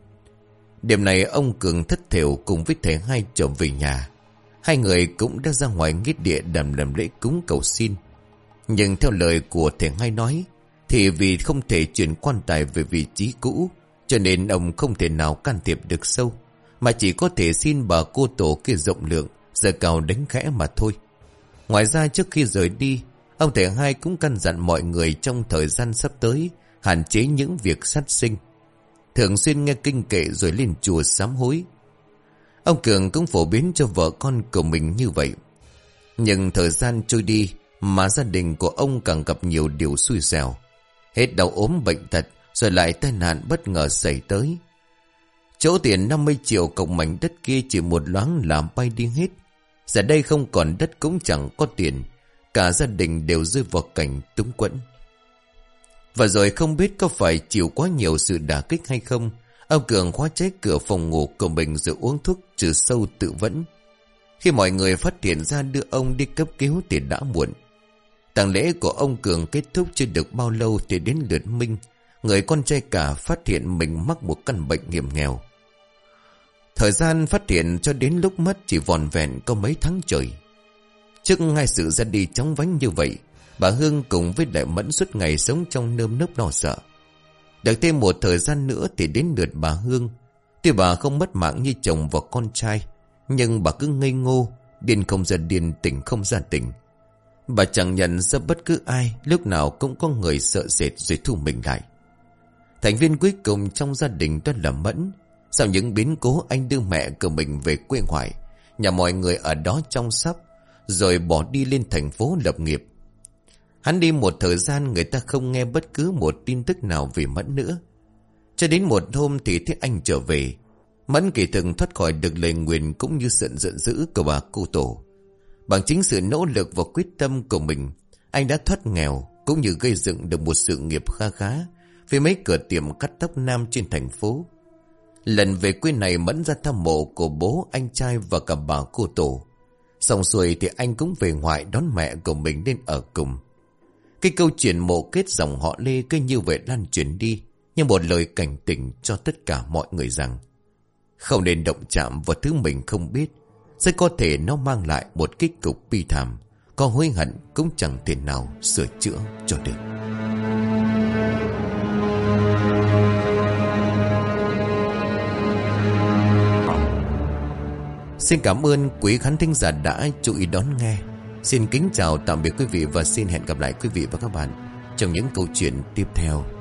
Đêm này ông Cường thất thểu cùng với Thể Hai trở về nhà. Hai người cũng đã ra ngoài nghĩa địa đàm làm lễ cúng cầu xin. Nhưng theo lời của Thể Hai nói thì vì không thể chuyển quan tài về vị trí cũ, cho nên ông không thể nào can thiệp được sâu, mà chỉ có thể xin bà cô Tổ kia rộng lượng, giờ cao đánh khẽ mà thôi. Ngoài ra trước khi rời đi, ông Thể Hai cũng căn dặn mọi người trong thời gian sắp tới hạn chế những việc sát sinh, thường xuyên nghe kinh kệ rồi lên chùa sám hối. Ông Cường cũng phổ biến cho vợ con của mình như vậy. Nhưng thời gian trôi đi mà gia đình của ông càng gặp nhiều điều xui xẻo. Hết đau ốm bệnh tật rồi lại tai nạn bất ngờ xảy tới. Chỗ tiền năm mươi triệu cộng mảnh đất kia chỉ một loáng làm bay đi hết. Giờ đây không còn đất cũng chẳng có tiền. Cả gia đình đều rơi vào cảnh túng quẫn. Và rồi không biết có phải chịu quá nhiều sự đả kích hay không, ông Cường khóa trái cửa phòng ngủ của mình rồi uống thuốc trừ sâu tự vẫn. Khi mọi người phát hiện ra đưa ông đi cấp cứu thì đã muộn. Tang lễ của ông Cường kết thúc chưa được bao lâu thì đến lượt Minh, người con trai cả, phát hiện mình mắc một căn bệnh hiểm nghèo. Thời gian phát hiện cho đến lúc mất chỉ vòn vẹn có mấy tháng trời. Trước hai sự ra đi chóng vánh như vậy, bà Hương cùng với lại Mẫn suốt ngày sống trong nơm nớp lo sợ. Được thêm một thời gian nữa thì đến lượt bà Hương. Tuy bà không mất mạng như chồng và con trai, nhưng bà cứ ngây ngô, điên không ra điên, tỉnh không ra tỉnh. Bà chẳng nhận ra bất cứ ai, lúc nào cũng có người sợ sệt rồi thu mình lại. Thành viên cuối cùng trong gia đình đó là Mẫn. Sau những biến cố anh đưa mẹ của mình về quê ngoại, nhà mọi người ở đó chăm sóc, rồi bỏ đi lên thành phố lập nghiệp. Hắn đi một thời gian người ta không nghe bất cứ một tin tức nào về Mẫn nữa. Cho đến một hôm thì thấy anh trở về. Mẫn kỳ thực thoát khỏi được lời nguyền cũng như sự giận dữ của bà cô Tổ. Bằng chính sự nỗ lực và quyết tâm của mình, anh đã thoát nghèo cũng như gây dựng được một sự nghiệp kha khá với mấy cửa tiệm cắt tóc nam trên thành phố. Lần về quê này Mẫn ra thăm mộ của bố, anh trai và cả bà cô Tổ. Xong xuôi thì anh cũng về ngoại đón mẹ của mình lên ở cùng. Cái câu chuyện mộ kết dòng họ Lê cứ như vậy lan truyền đi, như một lời cảnh tỉnh cho tất cả mọi người rằng không nên động chạm vào thứ mình không biết, sẽ có thể nó mang lại một kết cục bi thảm, có hối hận cũng chẳng thể nào sửa chữa cho được. Xin cảm ơn quý khán thính giả đã chú ý đón nghe. Xin kính chào tạm biệt quý vị và xin hẹn gặp lại quý vị và các bạn trong những câu chuyện tiếp theo.